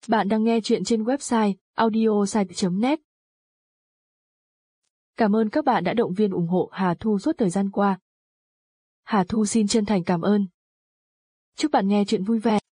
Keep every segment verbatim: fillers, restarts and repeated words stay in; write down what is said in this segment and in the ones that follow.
Bạn đang nghe chuyện trên website audiosite chấm net. Cảm ơn các bạn đã động viên ủng hộ Hà Thu suốt thời gian qua. Hà Thu xin chân thành cảm ơn. Chúc bạn nghe chuyện vui vẻ.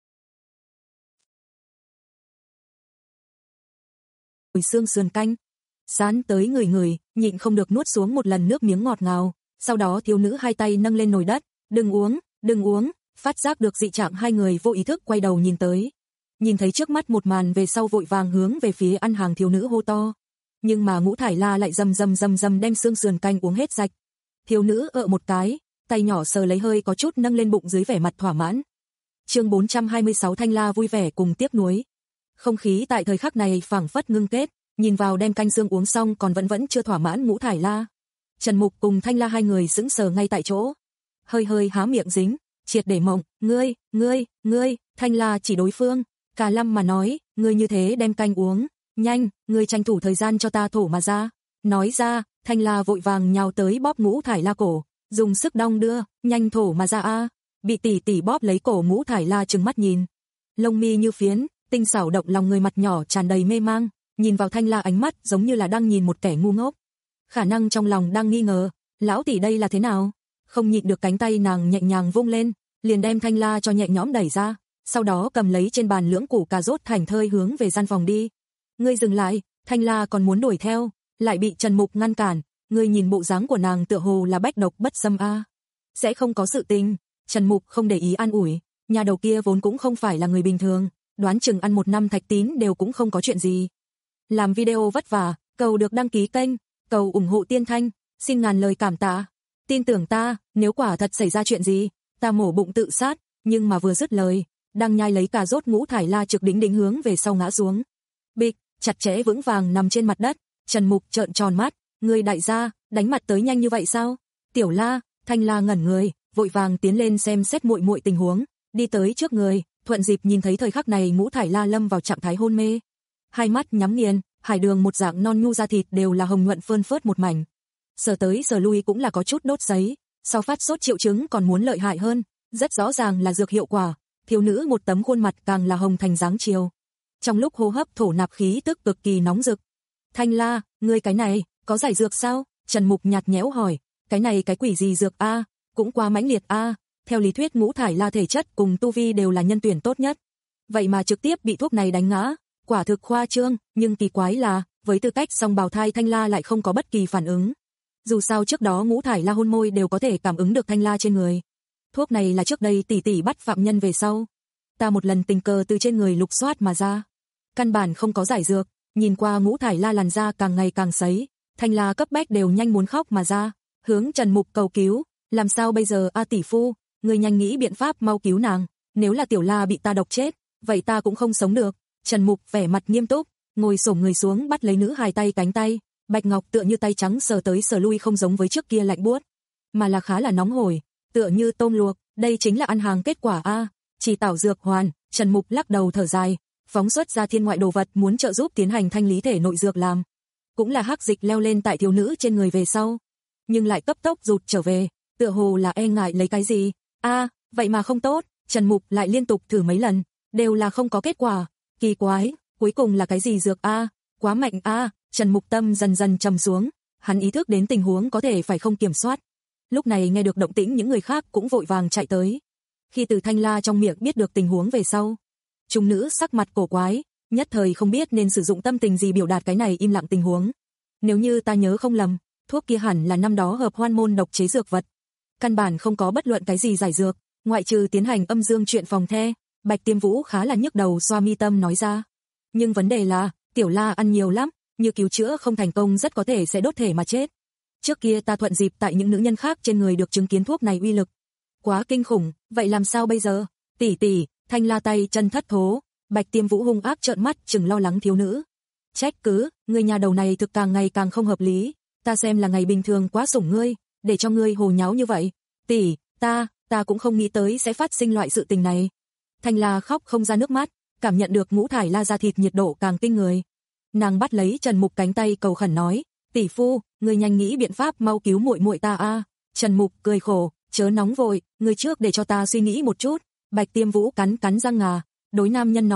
Mùi xương sườn canh, sán tới người người, nhịn không được nuốt xuống một lần nước miếng ngọt ngào. Sau đó thiếu nữ hai tay nâng lên nồi đất, đừng uống, đừng uống. Phát giác được dị trạng, hai người vô ý thức quay đầu nhìn tới. Nhìn thấy trước mắt một màn về sau vội vàng hướng về phía ăn hàng thiếu nữ hô to. Nhưng mà Ngũ Thải La lại rầm rầm rầm rầm đem xương sườn canh uống hết sạch. Thiếu nữ ợ một cái, tay nhỏ sờ lấy hơi có chút nâng lên bụng dưới vẻ mặt thỏa mãn. Chương bốn trăm hai mươi sáu Thanh La vui vẻ cùng tiếc nuối. Không khí tại thời khắc này phảng phất ngưng kết, nhìn vào đem canh xương uống xong còn vẫn vẫn chưa thỏa mãn Ngũ Thải La. Trần Mục cùng Thanh La hai người sững sờ ngay tại chỗ, hơi hơi há miệng dính, triệt để mộng. Ngươi, ngươi, ngươi, Thanh La chỉ đối phương, cả lâm mà nói, ngươi như thế đem canh uống, nhanh, ngươi tranh thủ thời gian cho ta thổ mà ra. Nói ra, Thanh La vội vàng nhào tới bóp Ngũ Thải La cổ, dùng sức đong đưa, nhanh thổ mà ra a. Bị tỷ tỷ bóp lấy cổ Ngũ Thải La trừng mắt nhìn, lông mi như phiến, tinh xảo động lòng người, mặt nhỏ tràn đầy mê mang, nhìn vào Thanh La ánh mắt giống như là đang nhìn một kẻ ngu ngốc. Khả năng trong lòng đang nghi ngờ, lão tỷ đây là thế nào? Không nhịn được cánh tay nàng nhẹ nhàng vung lên, liền đem Thanh La cho nhẹ nhõm đẩy ra, sau đó cầm lấy trên bàn lưỡng củ cà rốt thành thơi hướng về gian phòng đi. Ngươi dừng lại, Thanh La còn muốn đuổi theo, lại bị Trần Mục ngăn cản. Ngươi nhìn bộ dáng của nàng tựa hồ là bách độc bất xâm a. Sẽ không có sự tình. Trần Mục không để ý an ủi, nhà đầu kia vốn cũng không phải là người bình thường, đoán chừng ăn một năm thạch tín đều cũng không có chuyện gì. Làm video vất vả, cầu được đăng ký kênh, cầu ủng hộ Tiên Thanh, xin ngàn lời cảm tạ. Tin tưởng ta, nếu quả thật xảy ra chuyện gì, ta mổ bụng tự sát. Nhưng mà vừa dứt lời, đang nhai lấy cà rốt Ngũ Thải La trực đỉnh đỉnh hướng về sau ngã xuống. Bịch, chặt chẽ vững vàng nằm trên mặt đất. Trần Mục trợn tròn mắt, ngươi đại gia, đánh mặt tới nhanh như vậy sao? Tiểu La, Thanh La ngẩn người, vội vàng tiến lên xem xét muội muội tình huống, đi tới trước người, thuận dịp nhìn thấy thời khắc này Ngũ Thải La lâm vào trạng thái hôn mê. Hai mắt nhắm nghiền, hải đường một dạng non nhu da thịt đều là hồng nhuận phơn phớt một mảnh. Sờ tới sờ lui cũng là có chút đốt sấy, sau phát sốt triệu chứng còn muốn lợi hại hơn, rất rõ ràng là dược hiệu quả. Thiếu nữ một tấm khuôn mặt càng là hồng thành dáng chiều. Trong lúc hô hấp thổ nạp khí tức cực kỳ nóng rực. Thanh La, ngươi cái này, có giải dược sao? Trần Mục nhạt nhẽo hỏi, cái này cái quỷ gì dược a, cũng quá mãnh liệt a. Theo lý thuyết Ngũ Thải La thể chất cùng tu vi đều là nhân tuyển tốt nhất. Vậy mà trực tiếp bị thuốc này đánh ngã, quả thực khoa trương, nhưng kỳ quái là, với tư cách song bào thai Thanh La lại không có bất kỳ phản ứng. Dù sao trước đó Ngũ Thải La hôn môi đều có thể cảm ứng được Thanh La trên người. Thuốc này là trước đây tỷ tỷ bắt phạm nhân về sau, ta một lần tình cờ từ trên người lục soát mà ra. Căn bản không có giải dược, nhìn qua Ngũ Thải La làn da càng ngày càng sấy, Thanh La cấp bách đều nhanh muốn khóc mà ra, hướng Trần Mục cầu cứu, làm sao bây giờ a tỷ phu, người nhanh nghĩ biện pháp mau cứu nàng, nếu là Tiểu La bị ta độc chết, vậy ta cũng không sống được. Trần Mục vẻ mặt nghiêm túc, ngồi xổm người xuống bắt lấy nữ hài tay cánh tay, bạch ngọc tựa như tay trắng sờ tới sờ lui không giống với trước kia lạnh buốt, mà là khá là nóng hổi, tựa như tôm luộc, đây chính là ăn hàng kết quả a. Chỉ tảo dược hoàn, Trần Mục lắc đầu thở dài, phóng xuất ra thiên ngoại đồ vật muốn trợ giúp tiến hành thanh lý thể nội dược làm. Cũng là hắc dịch leo lên tại thiếu nữ trên người về sau, nhưng lại cấp tốc rụt trở về, tựa hồ là e ngại lấy cái gì. A, vậy mà không tốt, Trần Mục lại liên tục thử mấy lần, đều là không có kết quả. Kỳ quái, cuối cùng là cái gì dược a? Quá mạnh a. Trần Mục tâm dần dần trầm xuống, hắn ý thức đến tình huống có thể phải không kiểm soát. Lúc này nghe được động tĩnh những người khác cũng vội vàng chạy tới. Khi từ Thanh La trong miệng biết được tình huống về sau, trung nữ sắc mặt cổ quái, nhất thời không biết nên sử dụng tâm tình gì biểu đạt cái này im lặng tình huống. Nếu như ta nhớ không lầm, thuốc kia hẳn là năm đó hợp hoan môn độc chế dược vật. Căn bản không có bất luận cái gì giải dược, ngoại trừ tiến hành âm dương chuyện phòng the. Bạch Tiêm Vũ khá là nhức đầu xoa mi tâm nói ra. Nhưng vấn đề là, Tiểu La ăn nhiều lắm, như cứu chữa không thành công rất có thể sẽ đốt thể mà chết. Trước kia ta thuận dịp tại những nữ nhân khác trên người được chứng kiến thuốc này uy lực. Quá kinh khủng, vậy làm sao bây giờ? Tỷ tỷ, Thanh La tay chân thất thố, Bạch Tiêm Vũ hung ác trợn mắt chừng lo lắng thiếu nữ. Trách cứ, người nhà đầu này thực càng ngày càng không hợp lý, ta xem là ngày bình thường quá sủng ngươi, để cho ngươi hồ nháo như vậy. Tỷ, ta, ta cũng không nghĩ tới sẽ phát sinh loại sự tình này. Thanh La khóc không ra nước mắt, cảm nhận được Ngũ Thải La da thịt nhiệt độ càng kinh người. Nàng bắt lấy Trần Mục cánh tay cầu khẩn nói, tỷ phu, ngươi nhanh nghĩ biện pháp mau cứu muội muội ta a. Trần Mục cười khổ, chớ nóng vội, ngươi trước để cho ta suy nghĩ một chút. Bạch Tiêm Vũ cắn cắn răng ngà, đối nam nhân nói,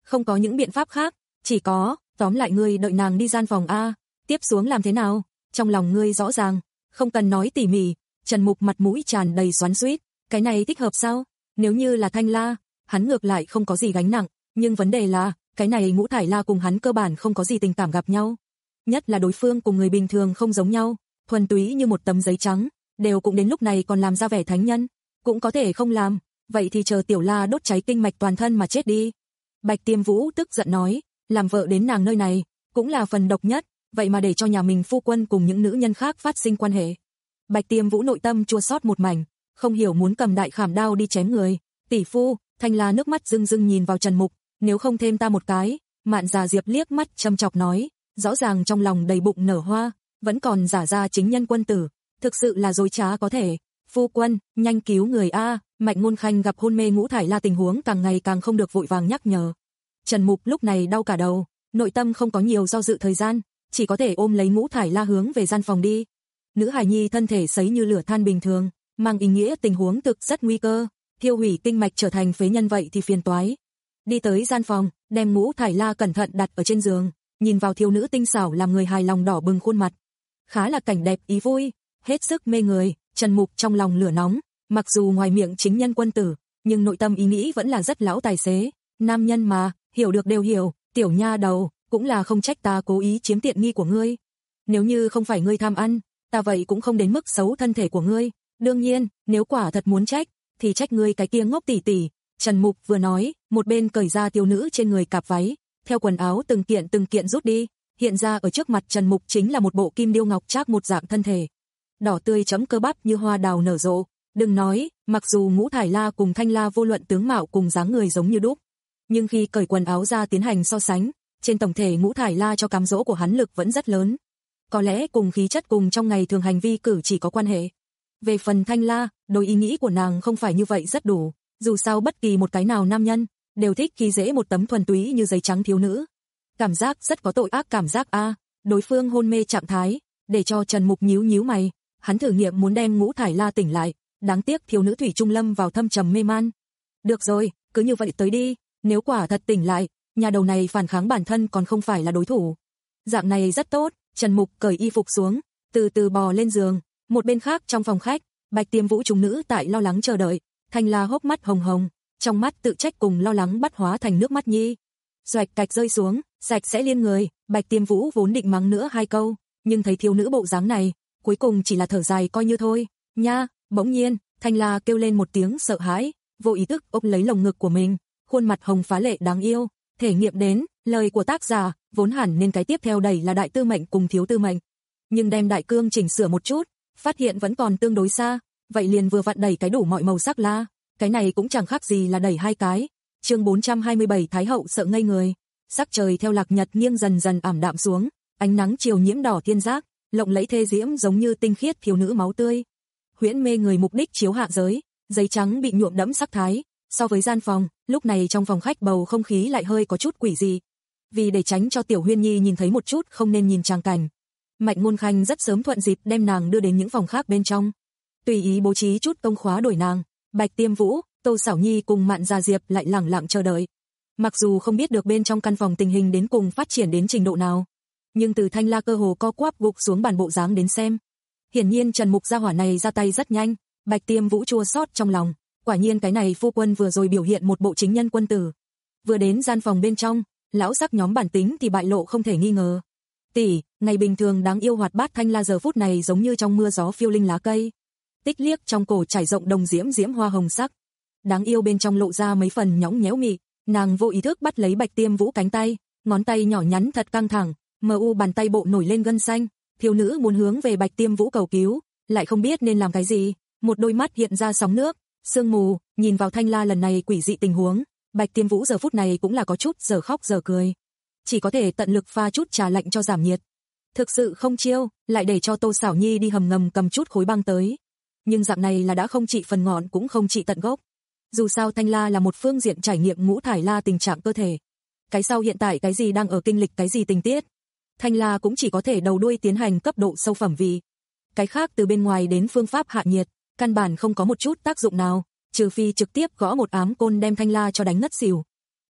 không có những biện pháp khác, chỉ có, tóm lại ngươi đợi nàng đi gian phòng a, tiếp xuống làm thế nào? Trong lòng ngươi rõ ràng, không cần nói tỉ mỉ. Trần Mục mặt mũi tràn đầy xoắn xuýt, cái này thích hợp sao? Nếu như là Thanh La, hắn ngược lại không có gì gánh nặng, nhưng vấn đề là, cái này Ngũ Thải La cùng hắn cơ bản không có gì tình cảm gặp nhau. Nhất là đối phương cùng người bình thường không giống nhau, thuần túy như một tấm giấy trắng, đều cũng đến lúc này còn làm ra vẻ thánh nhân, cũng có thể không làm, vậy thì chờ Tiểu La đốt cháy kinh mạch toàn thân mà chết đi. Bạch Tiêm Vũ tức giận nói, làm vợ đến nàng nơi này, cũng là phần độc nhất, vậy mà để cho nhà mình phu quân cùng những nữ nhân khác phát sinh quan hệ. Bạch Tiêm Vũ nội tâm chua xót một mảnh, không hiểu muốn cầm đại khảm đao đi chém người. Tỷ phu, Thanh La nước mắt rưng rưng nhìn vào Trần Mục, nếu không thêm ta một cái. Mạn Già Diệp liếc mắt châm chọc nói, rõ ràng trong lòng đầy bụng nở hoa, vẫn còn giả ra chính nhân quân tử, thực sự là dối trá có thể. Phu quân, nhanh cứu người a. Mạnh Ngôn Khanh gặp hôn mê Ngũ Thải La tình huống càng ngày càng không được vội vàng nhắc nhở. Trần Mục lúc này đau cả đầu, nội tâm không có nhiều do dự thời gian, chỉ có thể ôm lấy Ngũ Thải La hướng về gian phòng đi. Nữ hài nhi thân thể sấy như lửa than bình thường, mang ý nghĩa tình huống thực rất nguy cơ, thiêu hủy kinh mạch trở thành phế nhân vậy thì phiền toái. Đi tới gian phòng, đem Ngũ Thải La cẩn thận đặt ở trên giường, nhìn vào thiếu nữ tinh xảo làm người hài lòng đỏ bừng khuôn mặt. Khá là cảnh đẹp ý vui, hết sức mê người. Trần Mục trong lòng lửa nóng, mặc dù ngoài miệng chính nhân quân tử, nhưng nội tâm ý nghĩ vẫn là rất lão tài xế. Nam nhân mà, hiểu được đều hiểu, tiểu nha đầu, cũng là không trách ta cố ý chiếm tiện nghi của ngươi. Nếu như không phải ngươi tham ăn, ta vậy cũng không đến mức xấu thân thể của ngươi. Đương nhiên, nếu quả thật muốn trách, thì trách ngươi cái kia ngốc tỉ tỉ. Trần Mục vừa nói, một bên cởi ra thiếu nữ trên người cạp váy, theo quần áo từng kiện từng kiện rút đi, hiện ra ở trước mặt Trần Mục chính là một bộ kim điêu ngọc trác một dạng thân thể. Đỏ tươi chấm cơ bắp như hoa đào nở rộ, đừng nói, mặc dù Ngũ Thải La cùng Thanh La vô luận tướng mạo cùng dáng người giống như đúc, nhưng khi cởi quần áo ra tiến hành so sánh, trên tổng thể Ngũ Thải La cho cám dỗ của hắn lực vẫn rất lớn. Có lẽ cùng khí chất cùng trong ngày thường hành vi cử chỉ có quan hệ. Về phần Thanh La, đôi ý nghĩ của nàng không phải như vậy rất đủ, dù sao bất kỳ một cái nào nam nhân đều thích khi dễ một tấm thuần túy như giấy trắng thiếu nữ. Cảm giác rất có tội ác cảm giác a, đối phương hôn mê trạng thái, để cho Trần Mục nhíu nhíu mày, hắn thử nghiệm muốn đem Ngũ Thải La tỉnh lại, đáng tiếc thiếu nữ thủy trung lâm vào thâm trầm mê man. Được rồi, cứ như vậy tới đi, nếu quả thật tỉnh lại, nhà đầu này phản kháng bản thân còn không phải là đối thủ. Dạng này rất tốt. Trần Mục cởi y phục xuống, từ từ bò lên giường. Một bên khác trong phòng khách, Bạch Tiêm Vũ chúng nữ tại lo lắng chờ đợi. Thanh La hốc mắt hồng hồng, trong mắt tự trách cùng lo lắng bắt hóa thành nước mắt nhi. Xoạch cạch rơi xuống, sạch sẽ liên người. Bạch Tiêm Vũ vốn định mắng nữa hai câu, nhưng thấy thiếu nữ bộ dáng này, cuối cùng chỉ là thở dài coi như thôi. Nha, bỗng nhiên, Thanh La kêu lên một tiếng sợ hãi, vô ý thức ôm lấy lồng ngực của mình, khuôn mặt hồng phá lệ đáng yêu. Thể nghiệm đến, lời của tác giả, vốn hẳn nên cái tiếp theo đẩy là đại tư mệnh cùng thiếu tư mệnh. Nhưng đem đại cương chỉnh sửa một chút, phát hiện vẫn còn tương đối xa, vậy liền vừa vặn đẩy cái đủ mọi màu sắc la, cái này cũng chẳng khác gì là đẩy hai cái. Chương bốn trăm hai mươi bảy Thái hậu sợ ngây người. Sắc trời theo lạc nhật nghiêng dần dần ảm đạm xuống, ánh nắng chiều nhiễm đỏ thiên giác, lộng lẫy thê diễm giống như tinh khiết thiếu nữ máu tươi. Huyễn mê người mục đích chiếu hạ giới, giấy trắng bị nhuộm đẫm sắc thái. So với gian phòng, lúc này trong phòng khách bầu không khí lại hơi có chút quỷ dị. Vì để tránh cho Tiểu Huyên Nhi nhìn thấy một chút không nên nhìn tràng cảnh, Mạnh Ngôn Khanh rất sớm thuận dịp đem nàng đưa đến những phòng khác bên trong, tùy ý bố trí chút công khóa đổi nàng. Bạch Tiêm Vũ, Tô Sảo Nhi cùng Mạn Già Diệp lại lẳng lặng chờ đợi. Mặc dù không biết được bên trong căn phòng tình hình đến cùng phát triển đến trình độ nào, nhưng từ Thanh La cơ hồ co quắp gục xuống bàn bộ dáng đến xem, hiển nhiên Trần Mục gia hỏa này ra tay rất nhanh. Bạch Tiêm Vũ chua xót trong lòng, quả nhiên cái này phu quân vừa rồi biểu hiện một bộ chính nhân quân tử. Vừa đến gian phòng bên trong, lão sắc nhóm bản tính thì bại lộ không thể nghi ngờ. Tỷ, ngày bình thường đáng yêu hoạt bát Thanh La giờ phút này giống như trong mưa gió phiêu linh lá cây, tích liếc trong cổ trải rộng đồng diễm diễm hoa hồng sắc. Đáng yêu bên trong lộ ra mấy phần nhõng nhẽo mị, nàng vô ý thức bắt lấy Bạch Tiêm Vũ cánh tay, ngón tay nhỏ nhắn thật căng thẳng, mờ u bàn tay bộ nổi lên gân xanh. Thiếu nữ muốn hướng về Bạch Tiêm Vũ cầu cứu, lại không biết nên làm cái gì, một đôi mắt hiện ra sóng nước, sương mù, nhìn vào Thanh La lần này quỷ dị tình huống, Bạch Tiêm Vũ giờ phút này cũng là có chút giờ khóc giờ cười, chỉ có thể tận lực pha chút trà lạnh cho giảm nhiệt. Thực sự không chiêu, lại để cho Tô Sảo Nhi đi hầm ngầm cầm chút khối băng tới. Nhưng dạng này là đã không trị phần ngọn cũng không trị tận gốc. Dù sao Thanh La là một phương diện trải nghiệm Ngũ Thải La tình trạng cơ thể. Cái sau hiện tại cái gì đang ở kinh lịch cái gì tình tiết, Thanh La cũng chỉ có thể đầu đuôi tiến hành cấp độ sâu phẩm vị. Cái khác từ bên ngoài đến phương pháp hạ nhiệt, căn bản không có một chút tác dụng nào, trừ phi trực tiếp gõ một ám côn đem Thanh La cho đánh ngất xỉu.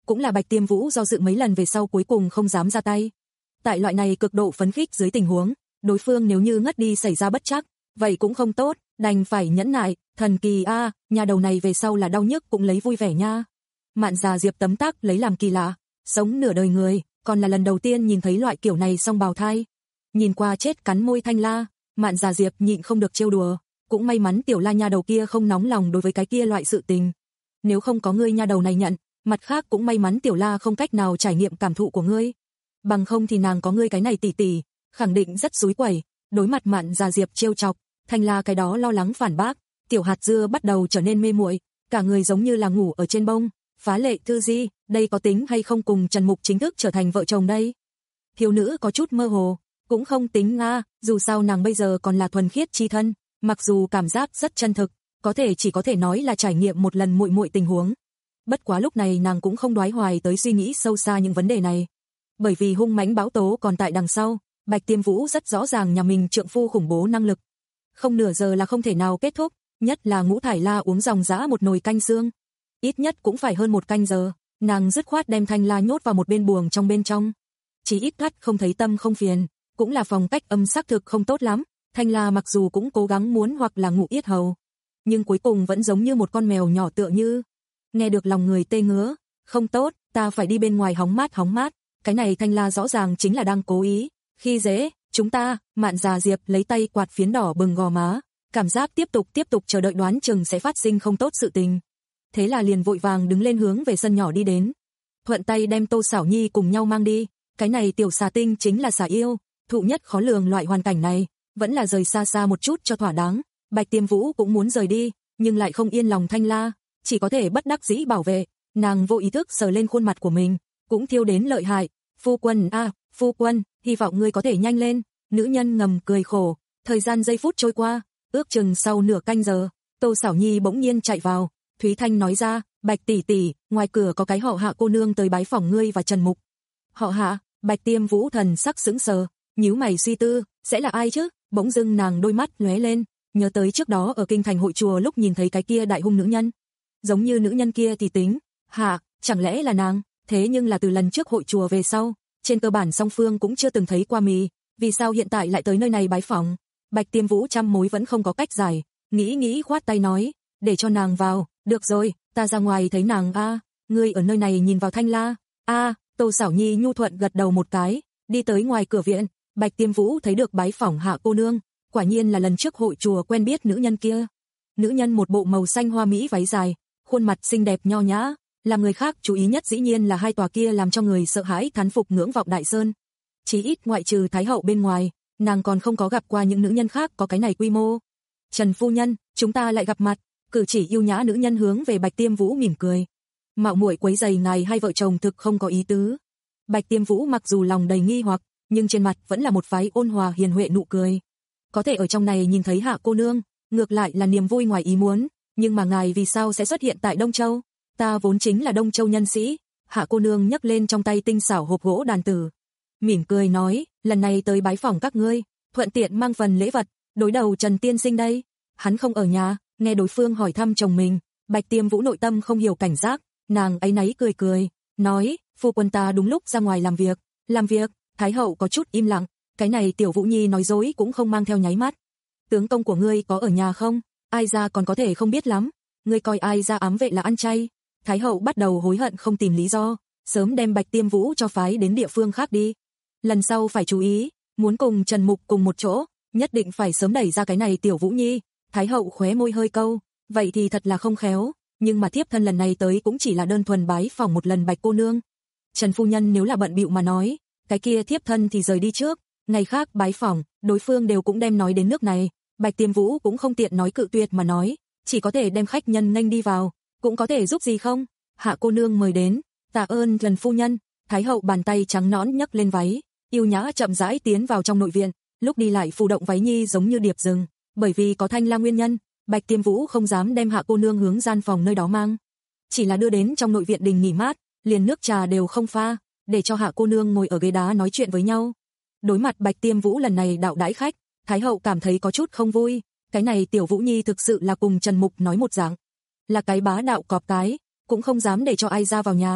cũng là Bạch Tiêm Vũ do dự mấy lần về sau cuối cùng không dám ra tay. Tại loại này cực độ phấn khích dưới tình huống, đối phương nếu như ngất đi xảy ra bất trắc, vậy cũng không tốt, đành phải nhẫn nại, thần kỳ a, à, nhà đầu này về sau là đau nhức cũng lấy vui vẻ nha. Mạn Già Diệp tấm tắc lấy làm kỳ lạ, sống nửa đời người, còn là lần đầu tiên nhìn thấy loại kiểu này song bào thai. Nhìn qua chết cắn môi Thanh La, Mạn Già Diệp nhịn không được trêu đùa, cũng may mắn tiểu La nha đầu kia không nóng lòng đối với cái kia loại sự tình. Nếu không có ngươi nha đầu này nhận, mặt khác cũng may mắn tiểu La không cách nào trải nghiệm cảm thụ của ngươi. Bằng không thì nàng có ngươi cái này tỷ tỷ, khẳng định rất xúi quẩy. Đối mặt Mạn Già Diệp trêu chọc, Thanh La cái đó lo lắng phản bác, tiểu hạt dưa bắt đầu trở nên mê muội, cả người giống như là ngủ ở trên bông. Phá Lệ Thư Di, đây có tính hay không cùng Trần Mục chính thức trở thành vợ chồng đây? Thiếu nữ có chút mơ hồ, cũng không tính nga, dù sao nàng bây giờ còn là thuần khiết chi thân, mặc dù cảm giác rất chân thực, có thể chỉ có thể nói là trải nghiệm một lần muội muội tình huống. Bất quá lúc này nàng cũng không đoái hoài tới suy nghĩ sâu xa những vấn đề này. Bởi vì hung mãnh báo tố còn tại đằng sau, Bạch Tiêm Vũ rất rõ ràng nhà mình trượng phu khủng bố năng lực. Không nửa giờ là không thể nào kết thúc, nhất là Ngũ Thải La uống dòng dã một nồi canh xương. Ít nhất cũng phải hơn một canh giờ, nàng dứt khoát đem Thanh La nhốt vào một bên buồng trong bên trong. Chỉ ít thắt không thấy tâm không phiền, cũng là phòng cách âm xác thực không tốt lắm, Thanh La mặc dù cũng cố gắng muốn hoặc là ngủ yết hầu, nhưng cuối cùng vẫn giống như một con mèo nhỏ tựa như. Nghe được lòng người tê ngứa, không tốt, ta phải đi bên ngoài hóng mát hóng mát, cái này Thanh La rõ ràng chính là đang cố ý, khi dễ, chúng ta, Mạn Già Diệp lấy tay quạt phiến đỏ bừng gò má, cảm giác tiếp tục tiếp tục chờ đợi đoán chừng sẽ phát sinh không tốt sự tình. Thế là liền vội vàng đứng lên hướng về sân nhỏ đi đến. Thuận tay đem Tô Xảo Nhi cùng nhau mang đi, cái này tiểu xà tinh chính là xà yêu, thụ nhất khó lường loại hoàn cảnh này, vẫn là rời xa xa một chút cho thỏa đáng. Bạch Tiêm Vũ cũng muốn rời đi, nhưng lại không yên lòng Thanh La, chỉ có thể bất đắc dĩ bảo vệ, nàng vô ý thức sờ lên khuôn mặt của mình, cũng thiêu đến lợi hại. Phu quân a, à, phu quân, hy vọng ngươi có thể nhanh lên. Nữ nhân ngầm cười khổ, thời gian giây phút trôi qua, ước chừng sau nửa canh giờ, Tô Xảo Nhi bỗng nhiên chạy vào. Thúy Thanh nói ra, Bạch tỷ tỷ, ngoài cửa có cái họ Hạ cô nương tới bái phỏng ngươi và Trần Mục. Họ Hạ? Bạch Tiêm Vũ thần sắc sững sờ, nhíu mày suy tư, sẽ là ai chứ? Bỗng dưng nàng đôi mắt lóe lên, nhớ tới trước đó ở kinh thành hội chùa lúc nhìn thấy cái kia đại hung nữ nhân. Giống như nữ nhân kia thì tính, Hạ, chẳng lẽ là nàng? Thế nhưng là từ lần trước hội chùa về sau, trên cơ bản song phương cũng chưa từng thấy qua mì, vì sao hiện tại lại tới nơi này bái phỏng? Bạch Tiêm Vũ trăm mối vẫn không có cách giải, nghĩ nghĩ khoát tay nói, để cho nàng vào. Được rồi, ta ra ngoài thấy nàng a, à, ngươi ở nơi này nhìn vào Thanh La. A, à, Tô Xảo Nhi nhu thuận gật đầu một cái, đi tới ngoài cửa viện, Bạch Tiêm Vũ thấy được bái phỏng Hạ cô nương, quả nhiên là lần trước hội chùa quen biết nữ nhân kia. Nữ nhân một bộ màu xanh hoa mỹ váy dài, khuôn mặt xinh đẹp nho nhã, làm người khác chú ý nhất dĩ nhiên là hai tòa kia làm cho người sợ hãi thán phục ngưỡng vọng đại sơn. Chỉ ít ngoại trừ Thái hậu bên ngoài, nàng còn không có gặp qua những nữ nhân khác có cái này quy mô. Trần phu nhân, chúng ta lại gặp mặt. Cử chỉ yêu nhã nữ nhân hướng về Bạch Tiêm Vũ mỉm cười. Mạo muội quấy rầy ngài hai vợ chồng thực không có ý tứ. Bạch Tiêm Vũ mặc dù lòng đầy nghi hoặc, nhưng trên mặt vẫn là một phái ôn hòa hiền huệ nụ cười. Có thể ở trong này nhìn thấy Hạ cô nương, ngược lại là niềm vui ngoài ý muốn, nhưng mà ngài vì sao sẽ xuất hiện tại Đông Châu? Ta vốn chính là Đông Châu nhân sĩ. Hạ cô nương nhấc lên trong tay tinh xảo hộp gỗ đàn tử, mỉm cười nói, lần này tới bái phỏng các ngươi, thuận tiện mang phần lễ vật, đối đầu Trần tiên sinh đây. Hắn không ở nhà. Nghe đối phương hỏi thăm chồng mình, Bạch Tiêm Vũ nội tâm không hiểu cảnh giác, nàng áy náy cười cười, nói, phu quân ta đúng lúc ra ngoài làm việc. Làm việc? Thái hậu có chút im lặng, cái này tiểu Vũ Nhi nói dối cũng không mang theo nháy mắt. Tướng công của ngươi có ở nhà không? Ai ra còn có thể không biết lắm, ngươi coi ai ra ám vệ là ăn chay. Thái hậu bắt đầu hối hận không tìm lý do, sớm đem Bạch Tiêm Vũ cho phái đến địa phương khác đi. Lần sau phải chú ý, muốn cùng Trần Mục cùng một chỗ, nhất định phải sớm đẩy ra cái này tiểu Vũ Nhi. Thái hậu khóe môi hơi câu, vậy thì thật là không khéo, nhưng mà thiếp thân lần này tới cũng chỉ là đơn thuần bái phỏng một lần Bạch cô nương. Trần phu nhân nếu là bận bịu mà nói, cái kia thiếp thân thì rời đi trước, ngày khác bái phỏng, đối phương đều cũng đem nói đến nước này, Bạch Tiêm Vũ cũng không tiện nói cự tuyệt mà nói, chỉ có thể đem khách nhân nghênh đi vào, cũng có thể giúp gì không? Hạ cô nương mời đến, tạ ơn Trần phu nhân. Thái hậu bàn tay trắng nõn nhấc lên váy, yêu nhã chậm rãi tiến vào trong nội viện, lúc đi lại phù động váy nhi giống như điệp rừng. Bởi vì có Thanh La nguyên nhân, Bạch Tiêm Vũ không dám đem Hạ cô nương hướng gian phòng nơi đó mang, chỉ là đưa đến trong nội viện đình nghỉ mát, liền nước trà đều không pha, để cho Hạ cô nương ngồi ở ghế đá nói chuyện với nhau. Đối mặt Bạch Tiêm Vũ lần này đạo đãi khách, Thái hậu cảm thấy có chút không vui, cái này tiểu Vũ Nhi thực sự là cùng Trần Mục nói một dạng, là cái bá đạo cọp cái, cũng không dám để cho ai ra vào nhà.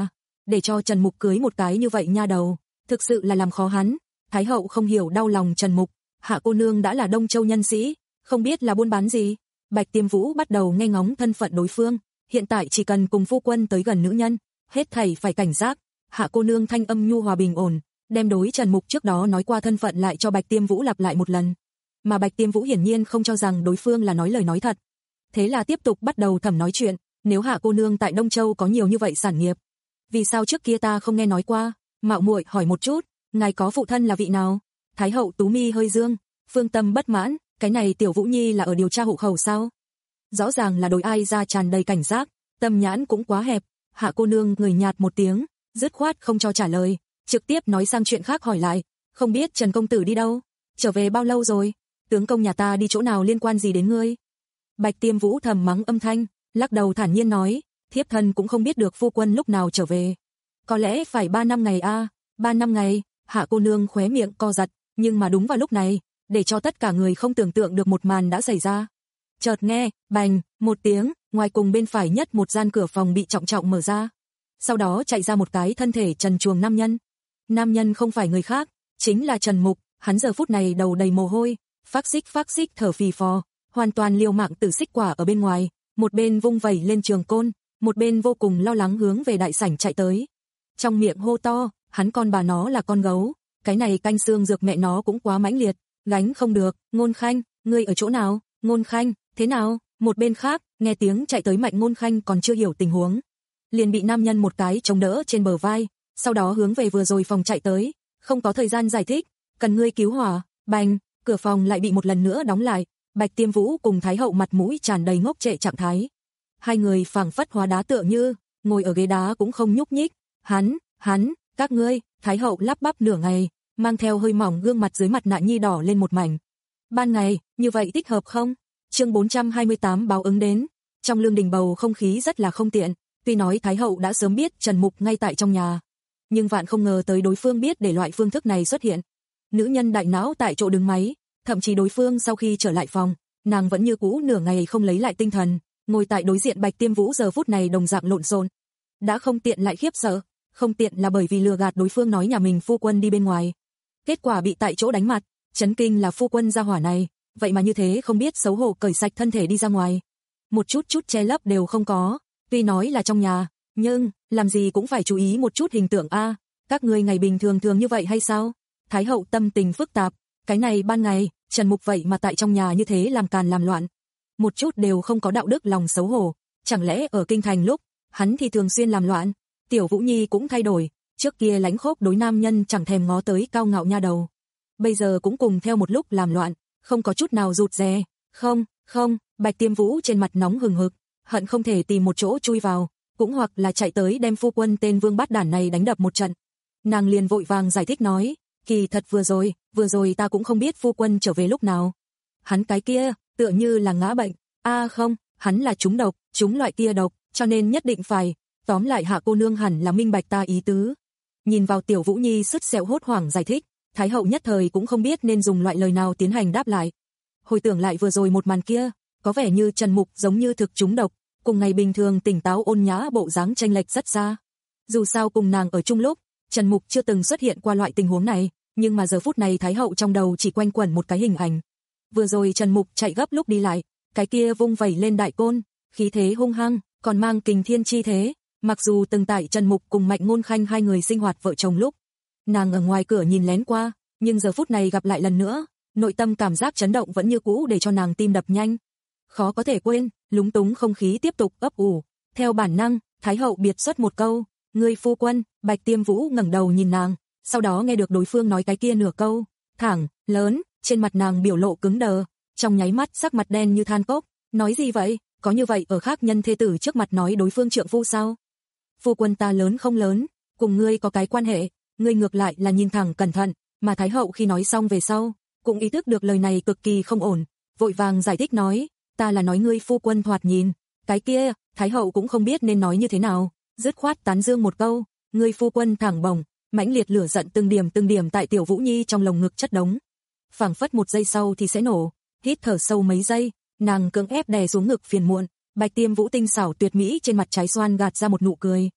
để cho Trần Mục cưới một cái như vậy nha đầu, thực sự là làm khó hắn. Thái hậu không hiểu đau lòng Trần Mục, hạ cô nương đã là Đông Châu nhân sĩ, không biết là buôn bán gì. Bạch Tiêm Vũ bắt đầu nghe ngóng thân phận đối phương, hiện tại chỉ cần cùng phu quân tới gần nữ nhân, hết thảy phải cảnh giác. Hạ cô nương thanh âm nhu hòa bình ổn, đem đối Trần Mục trước đó nói qua thân phận lại cho Bạch Tiêm Vũ lặp lại một lần. Mà Bạch Tiêm Vũ hiển nhiên không cho rằng đối phương là nói lời nói thật. Thế là tiếp tục bắt đầu thầm nói chuyện, nếu Hạ cô nương tại Đông Châu có nhiều như vậy sản nghiệp, vì sao trước kia ta không nghe nói qua? Mạo muội hỏi một chút, ngài có phụ thân là vị nào? Thái hậu tú mi hơi dương, phương tâm bất mãn, cái này tiểu Vũ Nhi là ở điều tra hộ khẩu sao? Rõ ràng là đối ai ra tràn đầy cảnh giác, tâm nhãn cũng quá hẹp. Hạ cô nương người nhạt một tiếng, dứt khoát không cho trả lời, trực tiếp nói sang chuyện khác hỏi lại, không biết Trần công tử đi đâu? Trở về bao lâu rồi? Tướng công nhà ta đi chỗ nào liên quan gì đến ngươi? Bạch Tiêm Vũ thầm mắng âm thanh, lắc đầu thản nhiên nói, thiếp thân cũng không biết được phu quân lúc nào trở về. Có lẽ phải ba năm ngày a, à, ba năm ngày. Hạ cô nương khóe miệng co giật, nhưng mà đúng vào lúc này, để cho tất cả người không tưởng tượng được một màn đã xảy ra. Chợt nghe, bành, một tiếng, ngoài cùng bên phải nhất một gian cửa phòng bị trọng trọng mở ra. Sau đó chạy ra một cái thân thể trần truồng nam nhân. Nam nhân không phải người khác, chính là Trần Mục, hắn giờ phút này đầu đầy mồ hôi, phác xích phác xích thở phì phò, hoàn toàn liều mạng tử xích quả ở bên ngoài, một bên vung vẩy lên trường côn, một bên vô cùng lo lắng hướng về đại sảnh chạy tới. Trong miệng hô to, hắn con bà nó là con gấu, cái này canh xương dược mẹ nó cũng quá mãnh liệt, gánh không được. Ngôn Khanh, ngươi ở chỗ nào? Ngôn Khanh, thế nào? Một bên khác, nghe tiếng chạy tới Mạnh Ngôn Khanh còn chưa hiểu tình huống, liền bị nam nhân một cái chống đỡ trên bờ vai, sau đó hướng về vừa rồi phòng chạy tới, không có thời gian giải thích, cần ngươi cứu hỏa. Bành, cửa phòng lại bị một lần nữa đóng lại. Bạch Tiêm Vũ cùng Thái hậu mặt mũi tràn đầy ngốc trệ trạng thái. Hai người phảng phất hóa đá tựa như, ngồi ở ghế đá cũng không nhúc nhích. Hắn, hắn, các ngươi. Thái hậu lắp bắp nửa ngày, mang theo hơi mỏng gương mặt dưới mặt nạ nhi đỏ lên một mảnh. Ban ngày, như vậy thích hợp không? Chương bốn trăm hai mươi tám báo ứng đến. Trong lương đình bầu không khí rất là không tiện, tuy nói Thái hậu đã sớm biết Trần Mục ngay tại trong nhà, nhưng vạn không ngờ tới đối phương biết để loại phương thức này xuất hiện. Nữ nhân đại não tại chỗ đứng máy, thậm chí đối phương sau khi trở lại phòng, nàng vẫn như cũ nửa ngày không lấy lại tinh thần, ngồi tại đối diện Bạch Tiêm Vũ giờ phút này đồng dạng lộn xộn. Đã không tiện lại khiếp sợ, không tiện là bởi vì lừa gạt đối phương nói nhà mình phu quân đi bên ngoài, kết quả bị tại chỗ đánh mặt, chấn kinh là phu quân gia hỏa này, vậy mà như thế không biết xấu hổ cởi sạch thân thể đi ra ngoài, một chút chút che lấp đều không có, tuy nói là trong nhà, nhưng làm gì cũng phải chú ý một chút hình tượng a, các ngươi ngày bình thường thường như vậy hay sao? Thái hậu tâm tình phức tạp, cái này ban ngày, Trần Mục vậy mà tại trong nhà như thế làm càn làm loạn, một chút đều không có đạo đức lòng xấu hổ, chẳng lẽ ở kinh thành lúc, hắn thì thường xuyên làm loạn. Tiểu Vũ Nhi cũng thay đổi, trước kia lãnh khốc đối nam nhân chẳng thèm ngó tới cao ngạo nha đầu, bây giờ cũng cùng theo một lúc làm loạn, không có chút nào rụt rè. Không, không, Bạch Tiêm Vũ trên mặt nóng hừng hực, hận không thể tìm một chỗ chui vào, cũng hoặc là chạy tới đem phu quân tên vương bát đản này đánh đập một trận. Nàng liền vội vàng giải thích nói, kỳ thật vừa rồi, vừa rồi ta cũng không biết phu quân trở về lúc nào. Hắn cái kia, tựa như là ngã bệnh, a à không, hắn là trúng độc, trúng loại kia độc, cho nên nhất định phải, tóm lại Hạ cô nương hẳn là minh bạch ta ý tứ. Nhìn vào Tiểu Vũ Nhi sứt sẹo hốt hoảng giải thích, Thái hậu nhất thời cũng không biết nên dùng loại lời nào tiến hành đáp lại. Hồi tưởng lại vừa rồi một màn kia, có vẻ như Trần Mục giống như thực trúng độc, cùng ngày bình thường tỉnh táo ôn nhã bộ dáng chênh lệch rất xa. Dù sao cùng nàng ở chung lúc, Trần Mục chưa từng xuất hiện qua loại tình huống này, nhưng mà giờ phút này Thái hậu trong đầu chỉ quanh quẩn một cái hình ảnh. Vừa rồi Trần Mục chạy gấp lúc đi lại, cái kia vung vẩy lên đại côn, khí thế hung hăng, còn mang kình thiên chi thế, mặc dù từng tại Trần Mục cùng Mạnh Ngôn Khanh hai người sinh hoạt vợ chồng lúc, nàng ở ngoài cửa nhìn lén qua, nhưng giờ phút này gặp lại lần nữa, nội tâm cảm giác chấn động vẫn như cũ để cho nàng tim đập nhanh. Khó có thể quên, lúng túng không khí tiếp tục ấp ủ, theo bản năng, Thái hậu biệt xuất một câu, "Ngươi phu quân." Bạch Tiêm Vũ ngẩng đầu nhìn nàng, sau đó nghe được đối phương nói cái kia nửa câu, thẳng, lớn, trên mặt nàng biểu lộ cứng đờ, trong nháy mắt sắc mặt đen như than cốc, nói gì vậy, có như vậy ở khác nhân thê tử trước mặt nói đối phương trượng phu sao? Phu quân ta lớn không lớn, cùng ngươi có cái quan hệ, ngươi ngược lại là nhìn thẳng cẩn thận, mà Thái hậu khi nói xong về sau, cũng ý thức được lời này cực kỳ không ổn, vội vàng giải thích nói, ta là nói ngươi phu quân thoạt nhìn, cái kia, Thái hậu cũng không biết nên nói như thế nào, dứt khoát tán dương một câu, ngươi phu quân thẳng bổng, mãnh liệt lửa giận từng điểm từng điểm tại Tiểu Vũ Nhi trong lồng ngực chất đống. Phảng phất một giây sau thì sẽ nổ, hít thở sâu mấy giây, nàng cưỡng ép đè xuống ngực phiền muộn, Bạch Tiêm Vũ tinh xảo tuyệt mỹ trên mặt trái xoan gạt ra một nụ cười.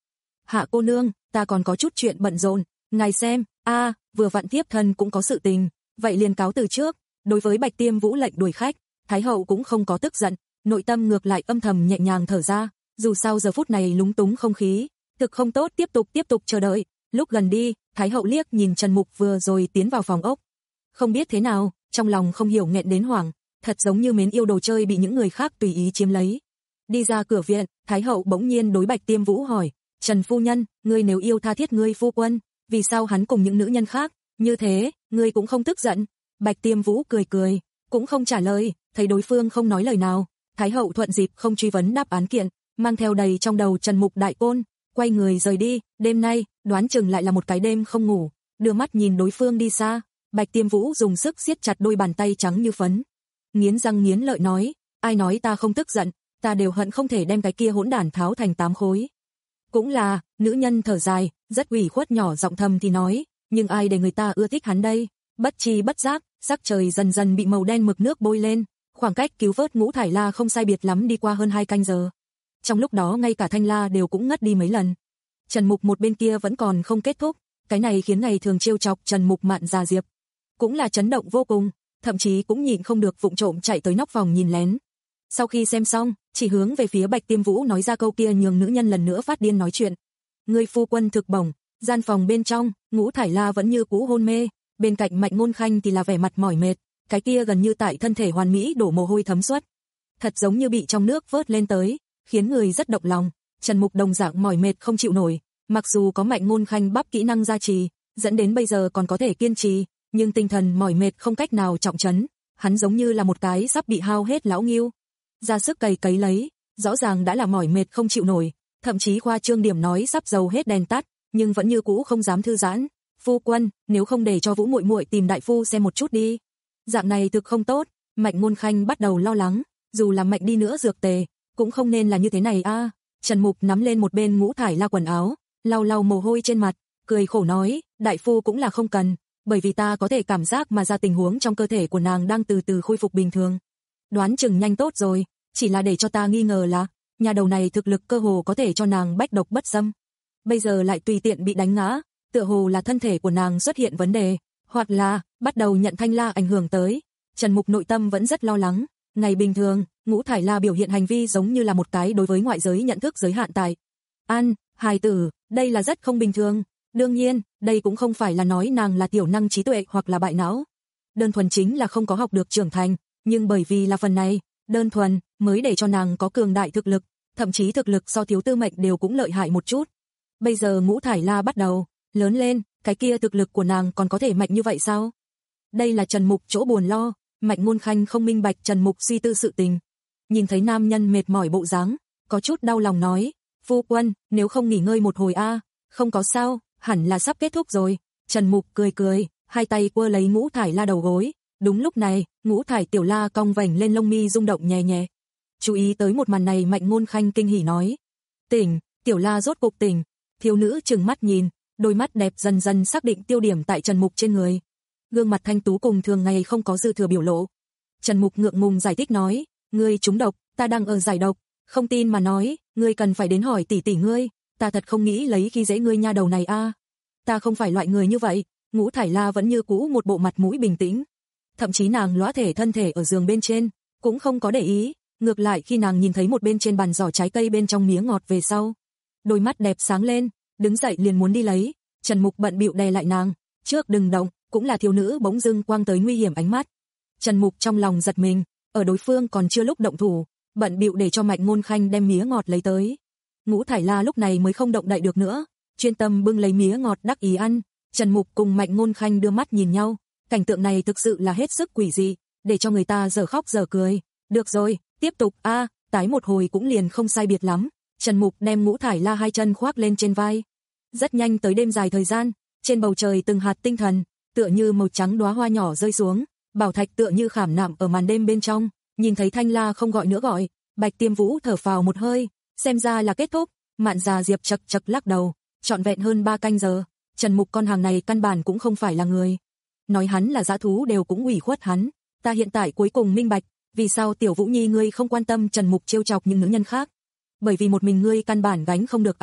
Hạ cô nương, ta còn có chút chuyện bận rộn, ngài xem, a, vừa vặn thiếp thân cũng có sự tình, vậy liền cáo từ trước. Đối với Bạch Tiêm Vũ lệnh đuổi khách, Thái hậu cũng không có tức giận, nội tâm ngược lại âm thầm nhẹ nhàng thở ra, dù sao giờ phút này lúng túng không khí, thực không tốt tiếp tục tiếp tục chờ đợi. Lúc gần đi, Thái hậu liếc nhìn Trần Mục vừa rồi tiến vào phòng ốc. Không biết thế nào, trong lòng không hiểu nghẹn đến hoảng, thật giống như mến yêu đồ chơi bị những người khác tùy ý chiếm lấy. Đi ra cửa viện, Thái hậu bỗng nhiên đối Bạch Tiêm Vũ hỏi, Trần phu nhân, ngươi nếu yêu tha thiết ngươi phu quân, vì sao hắn cùng những nữ nhân khác, như thế, ngươi cũng không tức giận? Bạch Tiêm Vũ cười cười, cũng không trả lời, thấy đối phương không nói lời nào, Thái hậu thuận dịp không truy vấn đáp án kiện, mang theo đầy trong đầu Trần Mục đại côn, quay người rời đi. Đêm nay, đoán chừng lại là một cái đêm không ngủ, đưa mắt nhìn đối phương đi xa, Bạch Tiêm Vũ dùng sức siết chặt đôi bàn tay trắng như phấn, nghiến răng nghiến lợi nói, ai nói ta không tức giận, ta đều hận không thể đem cái kia hỗn đản tháo thành tám khối. Cũng là, nữ nhân thở dài, rất ủy khuất nhỏ giọng thầm thì nói, nhưng ai để người ta ưa thích hắn đây? Bất chi bất giác, sắc trời dần dần bị màu đen mực nước bôi lên, khoảng cách cứu vớt Ngũ Thải La không sai biệt lắm đi qua hơn hai canh giờ. Trong lúc đó ngay cả Thanh La đều cũng ngất đi mấy lần. Trần Mục một bên kia vẫn còn không kết thúc, cái này khiến ngày thường trêu chọc Trần Mục Mạn Già Diệp cũng là chấn động vô cùng, thậm chí cũng nhịn không được vụng trộm chạy tới nóc phòng nhìn lén. Sau khi xem xong, chỉ hướng về phía Bạch Tiêm Vũ nói ra câu kia nhường nữ nhân lần nữa phát điên nói chuyện. Người phu quân thực bổng. Gian phòng bên trong, Ngũ Thải La vẫn như cũ hôn mê, bên cạnh Mạnh Ngôn Khanh thì là vẻ mặt mỏi mệt, cái kia gần như tại thân thể hoàn mỹ đổ mồ hôi thấm suất, thật giống như bị trong nước vớt lên tới, khiến người rất động lòng. Trần Mục đồng dạng mỏi mệt không chịu nổi, mặc dù có Mạnh Ngôn Khanh bắp kỹ năng gia trì, dẫn đến bây giờ còn có thể kiên trì, nhưng tinh thần mỏi mệt không cách nào trọng trấn, hắn giống như là một cái sắp bị hao hết lão ngưu, ra sức cày cấy lấy, rõ ràng đã là mỏi mệt không chịu nổi, thậm chí khoa trương điểm nói sắp dầu hết đèn tắt, nhưng vẫn như cũ không dám thư giãn. Phu quân, nếu không để cho Vũ muội muội tìm đại phu xem một chút đi. Dạng này thực không tốt. Mạnh Ngôn Khanh bắt đầu lo lắng, dù là mạnh đi nữa dược tề, cũng không nên là như thế này a. À. Trần Mục nắm lên một bên Ngũ Thải La quần áo, lau lau mồ hôi trên mặt, cười khổ nói, đại phu cũng là không cần, bởi vì ta có thể cảm giác mà ra tình huống trong cơ thể của nàng đang từ từ khôi phục bình thường. Đoán chừng nhanh tốt rồi, chỉ là để cho ta nghi ngờ là, nhà đầu này thực lực cơ hồ có thể cho nàng bách độc bất xâm. Bây giờ lại tùy tiện bị đánh ngã, tựa hồ là thân thể của nàng xuất hiện vấn đề, hoặc là bắt đầu nhận Thanh La ảnh hưởng tới. Trần Mục nội tâm vẫn rất lo lắng, ngày bình thường, Ngũ Thải La biểu hiện hành vi giống như là một cái đối với ngoại giới nhận thức giới hạn tại. An, hài tử, đây là rất không bình thường. Đương nhiên, đây cũng không phải là nói nàng là tiểu năng trí tuệ hoặc là bại não. Đơn thuần chính là không có học được trưởng thành, nhưng bởi vì là phần này, đơn thuần, mới để cho nàng có cường đại thực lực, thậm chí thực lực so thiếu tư mệnh đều cũng lợi hại một chút. Bây giờ Ngũ Thải La bắt đầu lớn lên, cái kia thực lực của nàng còn có thể mạnh như vậy sao? Đây là Trần Mục chỗ buồn lo. Mạnh Ngôn Khanh không minh bạch Trần Mục suy tư sự tình, nhìn thấy nam nhân mệt mỏi bộ dáng, có chút đau lòng nói, phu quân, nếu không nghỉ ngơi một hồi a. À? Không có sao, hẳn là sắp kết thúc rồi. Trần Mục cười cười, hai tay quơ lấy Ngũ Thải La đầu gối. Đúng lúc này, Ngũ Thải Tiểu La cong vành lên lông mi rung động nhẹ nhẹ. Chú ý tới một màn này, Mạnh Ngôn Khanh kinh hỉ nói, tỉnh, Tiểu La rốt cục tỉnh. Thiếu nữ trừng mắt nhìn, đôi mắt đẹp dần dần xác định tiêu điểm tại Trần Mục trên người. Gương mặt thanh tú cùng thường ngày không có dư thừa biểu lộ. Trần Mục ngượng ngùng giải thích nói, ngươi trúng độc, ta đang ở giải độc, không tin mà nói, ngươi cần phải đến hỏi tỷ tỷ ngươi, ta thật không nghĩ lấy khi dễ ngươi nha đầu này a. À. Ta không phải loại người như vậy. Ngũ Thải La vẫn như cũ một bộ mặt mũi bình tĩnh, thậm chí nàng lõa thể thân thể ở giường bên trên, cũng không có để ý, ngược lại khi nàng nhìn thấy một bên trên bàn giỏ trái cây bên trong mía ngọt về sau, đôi mắt đẹp sáng lên, đứng dậy liền muốn đi lấy. Trần Mục bận bịu đè lại nàng, trước đừng động. Cũng là thiếu nữ bỗng dưng quang tới nguy hiểm ánh mắt. Trần Mục trong lòng giật mình, ở đối phương còn chưa lúc động thủ, bận bịu để cho Mạnh Ngôn Khanh đem mía ngọt lấy tới. Ngũ Thải La lúc này mới không động đậy được nữa, chuyên tâm bưng lấy mía ngọt đắc ý ăn. Trần Mục cùng Mạnh Ngôn Khanh đưa mắt nhìn nhau, cảnh tượng này thực sự là hết sức quỷ dị, để cho người ta dở khóc dở cười. Được rồi, tiếp tục a, à, tái một hồi cũng liền không sai biệt lắm. Trần Mục đem Ngũ Thải La hai chân khoác lên trên vai. Rất nhanh tới đêm dài thời gian, trên bầu trời từng hạt tinh thần tựa như màu trắng đóa hoa nhỏ rơi xuống, bảo thạch tựa như khảm nạm ở màn đêm bên trong. Nhìn thấy Thanh La không gọi nữa gọi, Bạch Tiêm Vũ thở phào một hơi, xem ra là kết thúc. Mạn Già Diệp chật chật lắc đầu, trọn vẹn hơn ba canh giờ, Trần Mục con hàng này căn bản cũng không phải là người. Nói hắn là dã thú đều cũng ủy khuất hắn, ta hiện tại cuối cùng minh bạch, vì sao Tiểu Vũ Nhi ngươi không quan tâm Trần Mục trêu chọc những nữ nhân khác. Bởi vì một mình ngươi căn bản gánh không được a. À.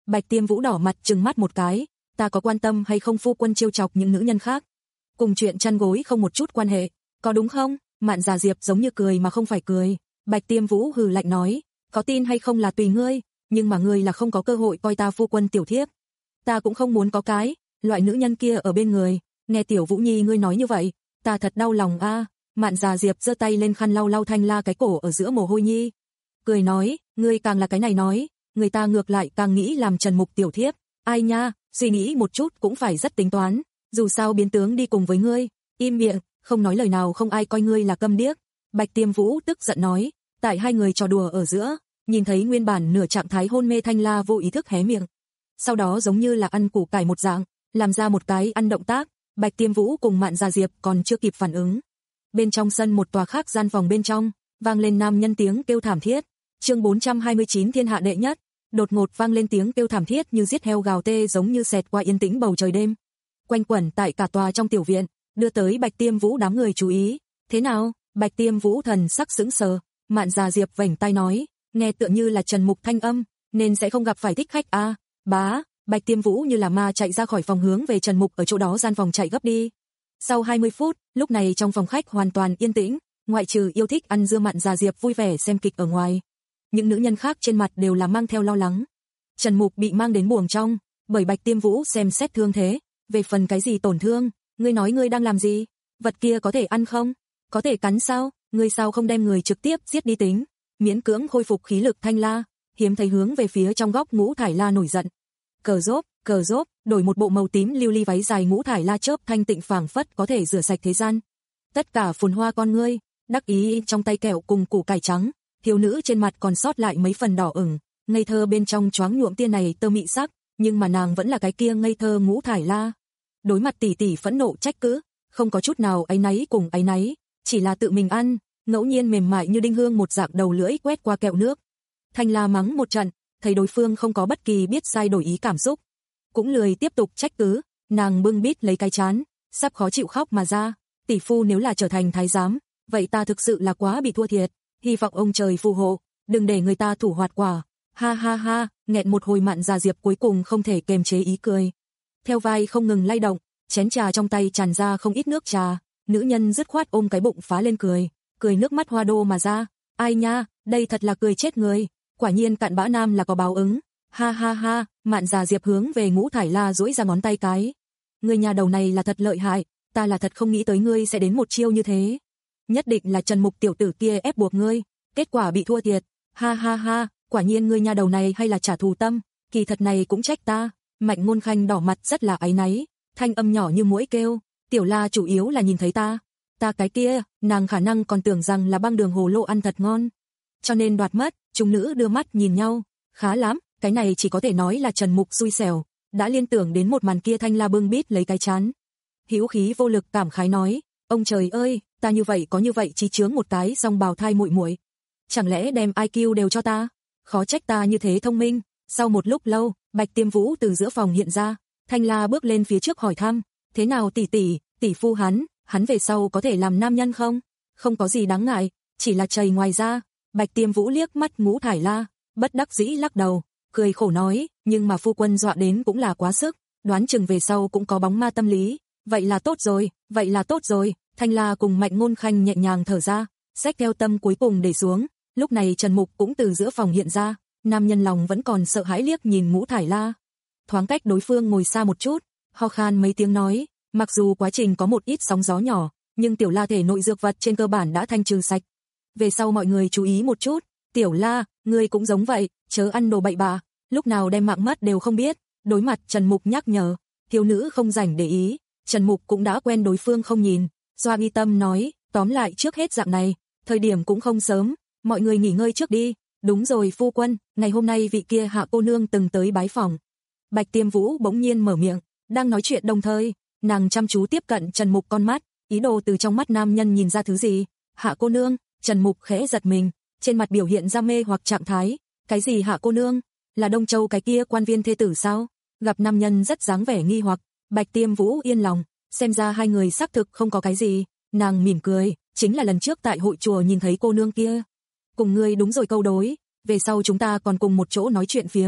Bạch Tiêm Vũ đỏ mặt trừng mắt một cái, ta có quan tâm hay không phu quân trêu chọc những nữ nhân khác? Cùng chuyện chăn gối không một chút quan hệ, có đúng không? Mạn Già Diệp giống như cười mà không phải cười. Bạch Tiêm Vũ hừ lạnh nói, có tin hay không là tùy ngươi, nhưng mà ngươi là không có cơ hội coi ta phu quân tiểu thiếp. Ta cũng không muốn có cái loại nữ nhân kia ở bên người. Nghe Tiểu Vũ Nhi ngươi nói như vậy, ta thật đau lòng a. À. Mạn Già Diệp giơ tay lên khăn lau lau Thanh La cái cổ ở giữa mồ hôi nhi, cười nói, ngươi càng là cái này nói, người ta ngược lại càng nghĩ làm Trần Mục tiểu thiếp. Ai nha, suy nghĩ một chút cũng phải rất tính toán, dù sao biến tướng đi cùng với ngươi. Im miệng, không nói lời nào không ai coi ngươi là câm điếc. Bạch Tiêm Vũ tức giận nói. Tại hai người trò đùa ở giữa, nhìn thấy nguyên bản nửa trạng thái hôn mê Thanh La vô ý thức hé miệng, sau đó giống như là ăn củ cải một dạng, làm ra một cái ăn động tác. Bạch Tiêm Vũ cùng Mạn Già Diệp còn chưa kịp phản ứng, bên trong sân một tòa khác gian phòng bên trong vang lên nam nhân tiếng kêu thảm thiết. Chương bốn trăm hai mươi chín thiên hạ đệ nhất. Đột ngột vang lên tiếng kêu thảm thiết như giết heo gào tê giống như xẹt qua yên tĩnh bầu trời đêm, quanh quẩn tại cả tòa trong tiểu viện, đưa tới Bạch Tiêm Vũ đám người chú ý. Thế nào? Bạch Tiêm Vũ thần sắc sững sờ. Mạn Già Diệp vểnh tay nói, nghe tựa như là Trần Mục thanh âm, nên sẽ không gặp phải thích khách a. À, bá, Bạch Tiêm Vũ như là ma chạy ra khỏi phòng hướng về Trần Mục ở chỗ đó gian phòng chạy gấp đi. Sau hai mươi phút, lúc này trong phòng khách hoàn toàn yên tĩnh, ngoại trừ yêu thích ăn dưa Mạn Già Diệp vui vẻ xem kịch ở ngoài, những nữ nhân khác trên mặt đều là mang theo lo lắng. Trần Mục bị mang đến buồng trong, bởi Bạch Tiêm Vũ xem xét thương thế, về phần cái gì tổn thương, ngươi nói ngươi đang làm gì? Vật kia có thể ăn không? Có thể cắn sao? Ngươi sao không đem người trực tiếp giết đi tính? Miễn cưỡng khôi phục khí lực Thanh La, hiếm thấy hướng về phía trong góc Ngũ Thải La nổi giận. Cờ rốp, cờ rốp, đổi một bộ màu tím lưu ly váy dài Ngũ Thải La chớp thanh tịnh phảng phất có thể rửa sạch thế gian. Tất cả phồn hoa con ngươi, đắc ý trong tay kẹo cùng củ cải trắng, thiếu nữ trên mặt còn sót lại mấy phần đỏ ửng, ngây thơ bên trong choáng nhuộm tia này tơ mị sắc, nhưng mà nàng vẫn là cái kia ngây thơ Ngũ Thải La. Đối mặt tỷ tỷ phẫn nộ trách cứ, không có chút nào áy náy cùng áy náy, chỉ là tự mình ăn, ngẫu nhiên mềm mại như đinh hương một dạng đầu lưỡi quét qua kẹo nước. Thanh La mắng một trận, thấy đối phương không có bất kỳ biết sai đổi ý cảm xúc, cũng lười tiếp tục trách cứ, nàng bưng bít lấy cái chán, sắp khó chịu khóc mà ra. Tỷ phu nếu là trở thành thái giám, vậy ta thực sự là quá bị thua thiệt, hy vọng ông trời phù hộ, đừng để người ta thủ hoạt quả. Ha ha ha, nghẹn một hồi Mạn Già Diệp cuối cùng không thể kềm chế ý cười, theo vai không ngừng lay động, chén trà trong tay tràn ra không ít nước trà, nữ nhân dứt khoát ôm cái bụng phá lên cười, cười nước mắt hoa đô mà ra. Ai nha, đây thật là cười chết người, quả nhiên cặn bã nam là có báo ứng. Ha ha ha, Mạn Già Diệp hướng về Ngũ Thải La duỗi ra ngón tay cái. Người nhà đầu này là thật lợi hại, ta là thật không nghĩ tới ngươi sẽ đến một chiêu như thế. Nhất định là Trần Mục tiểu tử kia ép buộc ngươi, kết quả bị thua thiệt. Ha ha ha, quả nhiên ngươi nhà đầu này hay là trả thù tâm, kỳ thật này cũng trách ta. Mạnh Ngôn Khanh đỏ mặt rất là áy náy, thanh âm nhỏ như muỗi kêu, Tiểu La chủ yếu là nhìn thấy ta, ta cái kia, nàng khả năng còn tưởng rằng là băng đường hồ lô ăn thật ngon, cho nên đoạt mất. Chúng nữ đưa mắt nhìn nhau, khá lắm, cái này chỉ có thể nói là Trần Mục xui xẻo, đã liên tưởng đến một màn kia. Thanh La bưng bít lấy cái chán, hữu khí vô lực cảm khái nói, ông trời ơi, ta như vậy có như vậy chí chướng một cái song bào thai muội muội, chẳng lẽ đem i kiu đều cho ta, khó trách ta như thế thông minh. Sau một lúc lâu, Bạch Tiêm Vũ từ giữa phòng hiện ra, Thanh La bước lên phía trước hỏi thăm, thế nào tỷ tỷ, tỷ phu hắn, hắn về sau có thể làm nam nhân không? Không có gì đáng ngại, chỉ là chày ngoài ra. Bạch Tiêm Vũ liếc mắt Ngũ Thải La, bất đắc dĩ lắc đầu, cười khổ nói, nhưng mà phu quân dọa đến cũng là quá sức, đoán chừng về sau cũng có bóng ma tâm lý. Vậy là tốt rồi, vậy là tốt rồi. Thanh La cùng Mạnh Ngôn Khanh nhẹ nhàng thở ra, xách theo tâm cuối cùng để xuống. Lúc này Trần Mục cũng từ giữa phòng hiện ra, nam nhân lòng vẫn còn sợ hãi liếc nhìn Ngũ Thải La, thoáng cách đối phương ngồi xa một chút, ho khan mấy tiếng nói, mặc dù quá trình có một ít sóng gió nhỏ, nhưng Tiểu La thể nội dược vật trên cơ bản đã thanh trừ sạch. Về sau mọi người chú ý một chút, Tiểu La, ngươi cũng giống vậy, chớ ăn đồ bậy bạ, lúc nào đem mạng mất đều không biết. Đối mặt Trần Mục nhắc nhở, thiếu nữ không rảnh để ý, Trần Mục cũng đã quen đối phương không nhìn, Doa Bi Tâm nói, tóm lại trước hết dạng này, thời điểm cũng không sớm, mọi người nghỉ ngơi trước đi. Đúng rồi phu quân, ngày hôm nay vị kia Hạ cô nương từng tới bái phòng. Bạch Tiêm Vũ bỗng nhiên mở miệng, đang nói chuyện đồng thời, nàng chăm chú tiếp cận Trần Mục con mắt, ý đồ từ trong mắt nam nhân nhìn ra thứ gì. Hạ cô nương, Trần Mục khẽ giật mình, trên mặt biểu hiện ra mê hoặc trạng thái. Cái gì Hạ cô nương? Là Đông Châu cái kia quan viên thê tử sao? Gặp nam nhân rất dáng vẻ nghi hoặc, Bạch Tiêm Vũ yên lòng, xem ra hai người xác thực không có cái gì. Nàng mỉm cười, chính là lần trước tại hội chùa nhìn thấy cô nương kia. Cùng ngươi đúng rồi câu đối, về sau chúng ta còn cùng một chỗ nói chuyện phiếm,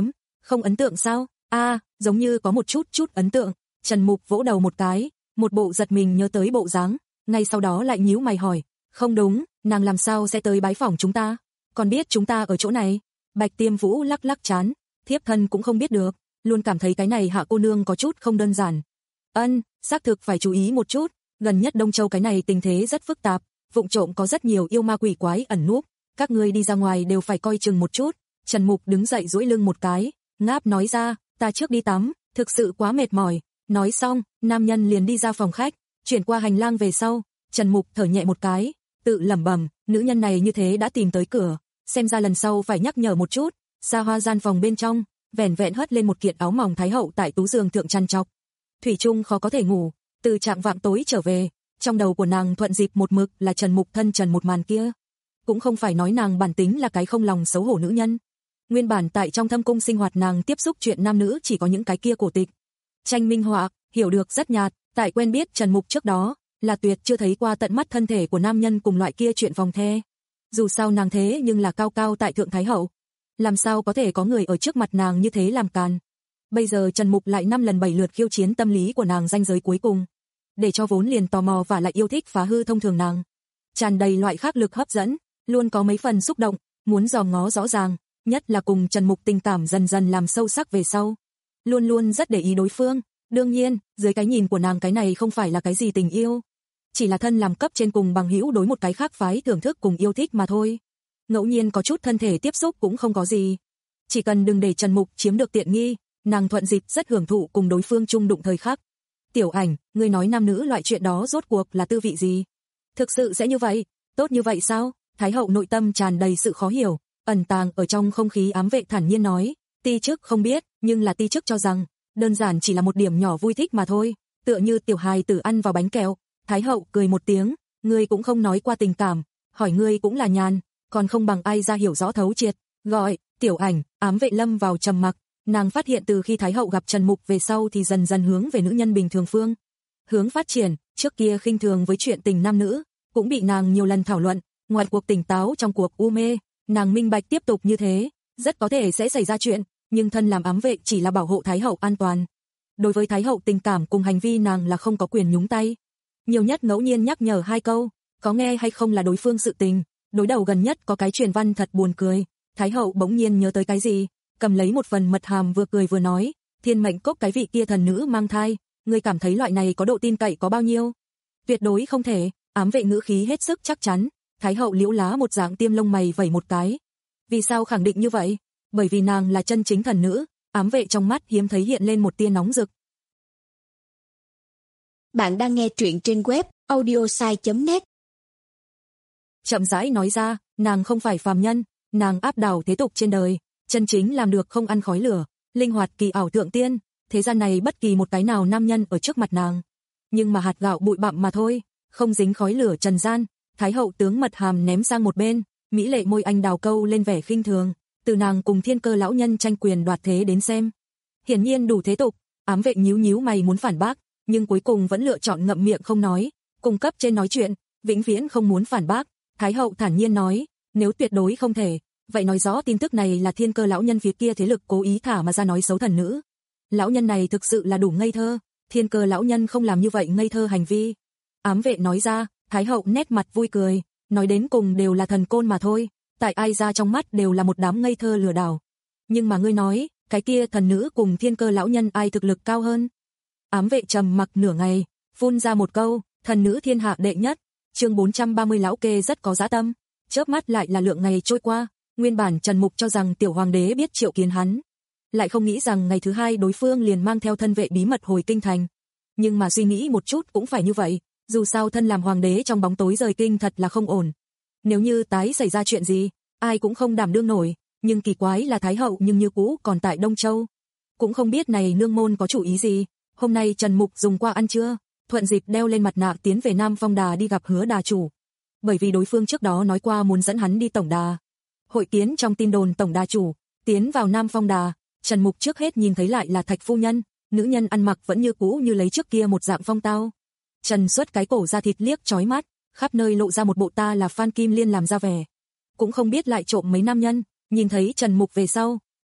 Không ấn tượng sao? A, à, giống như có một chút chút ấn tượng. Trần Mục vỗ đầu một cái, một bộ giật mình nhớ tới bộ dáng, ngay sau đó lại nhíu mày hỏi, không đúng, nàng làm sao sẽ tới bái phỏng chúng ta? Còn biết chúng ta ở chỗ này? Bạch Tiêm Vũ lắc lắc trán, thiếp thân cũng không biết được, luôn cảm thấy cái này Hạ cô nương có chút không đơn giản. Ân, xác thực phải chú ý một chút, gần nhất Đông Châu cái này tình thế rất phức tạp, vụng trộm có rất nhiều yêu ma quỷ quái ẩn núp, các ngươi đi ra ngoài đều phải coi chừng một chút. Trần Mục đứng dậy duỗi lưng một cái, ngáp nói ra, ta trước đi tắm, thực sự quá mệt mỏi. Nói xong, nam nhân liền đi ra phòng khách, chuyển qua hành lang về sau, Trần Mục thở nhẹ một cái, tự lẩm bẩm, nữ nhân này như thế đã tìm tới cửa, xem ra lần sau phải nhắc nhở một chút. Xa hoa gian phòng bên trong, vẻn vẹn hất lên một kiện áo mỏng thái hậu tại tú giường thượng chăn chọc. Thủy Trung khó có thể ngủ, từ trạng vạng tối trở về, trong đầu của nàng thuận dịp một mực là Trần Mục thân trần một màn kia. Cũng không phải nói nàng bản tính là cái không lòng xấu hổ nữ nhân. Nguyên bản tại trong thâm cung sinh hoạt nàng tiếp xúc chuyện nam nữ chỉ có những cái kia cổ tịch. Tranh minh họa, hiểu được rất nhạt, tại quen biết Trần Mục trước đó, là tuyệt chưa thấy qua tận mắt thân thể của nam nhân cùng loại kia chuyện vòng the. Dù sao nàng thế nhưng là cao cao tại thượng thái hậu, làm sao có thể có người ở trước mặt nàng như thế làm càn. Bây giờ Trần Mục lại năm lần bảy lượt khiêu chiến tâm lý của nàng ranh giới cuối cùng, để cho vốn liền tò mò và lại yêu thích phá hư thông thường nàng, tràn đầy loại khác lực hấp dẫn, luôn có mấy phần xúc động, muốn dòm ngó rõ ràng, nhất là cùng Trần Mục tình cảm dần dần làm sâu sắc về sau, luôn luôn rất để ý đối phương. Đương nhiên, dưới cái nhìn của nàng cái này không phải là cái gì tình yêu, chỉ là thân làm cấp trên cùng bằng hữu đối một cái khác phái thưởng thức cùng yêu thích mà thôi. Ngẫu nhiên có chút thân thể tiếp xúc cũng không có gì, chỉ cần đừng để Trần Mục chiếm được tiện nghi, nàng thuận dịp rất hưởng thụ cùng đối phương chung đụng thời khắc. Tiểu Ảnh, ngươi nói nam nữ loại chuyện đó rốt cuộc là tư vị gì? Thực sự sẽ như vậy? Tốt như vậy sao? Thái hậu nội tâm tràn đầy sự khó hiểu, ẩn tàng ở trong không khí ám vệ thản nhiên nói, ti chức không biết, nhưng là ti chức cho rằng, đơn giản chỉ là một điểm nhỏ vui thích mà thôi, tựa như tiểu hài tử ăn vào bánh kẹo. Thái hậu cười một tiếng, ngươi cũng không nói qua tình cảm, hỏi ngươi cũng là nhàn, còn không bằng ai ra hiểu rõ thấu triệt. Gọi, Tiểu Ảnh, ám vệ lâm vào trầm mặc, nàng phát hiện từ khi Thái hậu gặp Trần Mục về sau thì dần dần hướng về nữ nhân bình thường phương hướng phát triển, trước kia khinh thường với chuyện tình nam nữ, cũng bị nàng nhiều lần thảo luận, ngoài cuộc tỉnh táo trong cuộc u mê, nàng minh bạch tiếp tục như thế, rất có thể sẽ xảy ra chuyện, nhưng thân làm ám vệ chỉ là bảo hộ Thái hậu an toàn. Đối với Thái hậu tình cảm cùng hành vi nàng là không có quyền nhúng tay. Nhiều nhất ngẫu nhiên nhắc nhở hai câu, có nghe hay không là đối phương sự tình. Đối đầu gần nhất có cái truyền văn thật buồn cười, Thái hậu bỗng nhiên nhớ tới cái gì, cầm lấy một phần mật hàm vừa cười vừa nói, Thiên Mệnh Cốc cái vị kia thần nữ mang thai, ngươi cảm thấy loại này có độ tin cậy có bao nhiêu? Tuyệt đối không thể. Ám vệ ngữ khí hết sức chắc chắn. Thái hậu liễu lá một dạng tiêm lông mày vẩy một cái. Vì sao khẳng định như vậy? Bởi vì nàng là chân chính thần nữ. Ám vệ trong mắt hiếm thấy hiện lên một tia nóng rực. Bạn đang nghe truyện trên web audiosai chấm net. Chậm rãi nói ra, nàng không phải phàm nhân, nàng áp đảo thế tục trên đời, chân chính làm được không ăn khói lửa, linh hoạt kỳ ảo thượng tiên, thế gian này bất kỳ một cái nào nam nhân ở trước mặt nàng, nhưng mà hạt gạo bụi bặm mà thôi, không dính khói lửa trần gian. Thái hậu tướng mật hàm ném sang một bên, mỹ lệ môi anh đào câu lên vẻ khinh thường, từ nàng cùng Thiên Cơ lão nhân tranh quyền đoạt thế đến xem, hiển nhiên đủ thế tục. Ám vệ nhíu nhíu mày muốn phản bác, nhưng cuối cùng vẫn lựa chọn ngậm miệng không nói, cung cấp trên nói chuyện, vĩnh viễn không muốn phản bác. Thái hậu thản nhiên nói, nếu tuyệt đối không thể, vậy nói rõ tin tức này là Thiên Cơ lão nhân phía kia thế lực cố ý thả mà ra nói xấu thần nữ. Lão nhân này thực sự là đủ ngây thơ, Thiên Cơ lão nhân không làm như vậy ngây thơ hành vi. Ám vệ nói ra. Thái hậu nét mặt vui cười, nói đến cùng đều là thần côn mà thôi, tại ai ra trong mắt đều là một đám ngây thơ lừa đảo. Nhưng mà ngươi nói, cái kia thần nữ cùng Thiên Cơ lão nhân ai thực lực cao hơn? Ám vệ trầm mặc nửa ngày, phun ra một câu, thần nữ thiên hạ đệ nhất. Chương bốn trăm ba mươi lão kê rất có dã tâm. Chớp mắt lại là lượng ngày trôi qua, nguyên bản Trần Mục cho rằng tiểu hoàng đế biết triệu kiến hắn, lại không nghĩ rằng ngày thứ hai đối phương liền mang theo thân vệ bí mật hồi kinh thành. Nhưng mà suy nghĩ một chút cũng phải như vậy, dù sao thân làm hoàng đế trong bóng tối rời kinh thật là không ổn. Nếu như tái xảy ra chuyện gì, ai cũng không đảm đương nổi, nhưng kỳ quái là Thái hậu nhưng như cũ còn tại Đông Châu. Cũng không biết này nương môn có chủ ý gì. Hôm nay Trần Mục dùng qua ăn trưa, thuận dịp đeo lên mặt nạ tiến về Nam Phong Đà đi gặp Hứa Đà chủ. Bởi vì đối phương trước đó nói qua muốn dẫn hắn đi tổng đà. Hội kiến trong tin đồn tổng đà chủ, tiến vào Nam Phong Đà, Trần Mục trước hết nhìn thấy lại là Thạch phu nhân, nữ nhân ăn mặc vẫn như cũ như lấy trước kia một dạng phong tao. Trần xuất cái cổ ra thịt liếc chói mắt, khắp nơi lộ ra một bộ ta là Phan Kim Liên làm ra vẻ. Cũng không biết lại trộm mấy nam nhân, nhìn thấy Trần Mục về sau,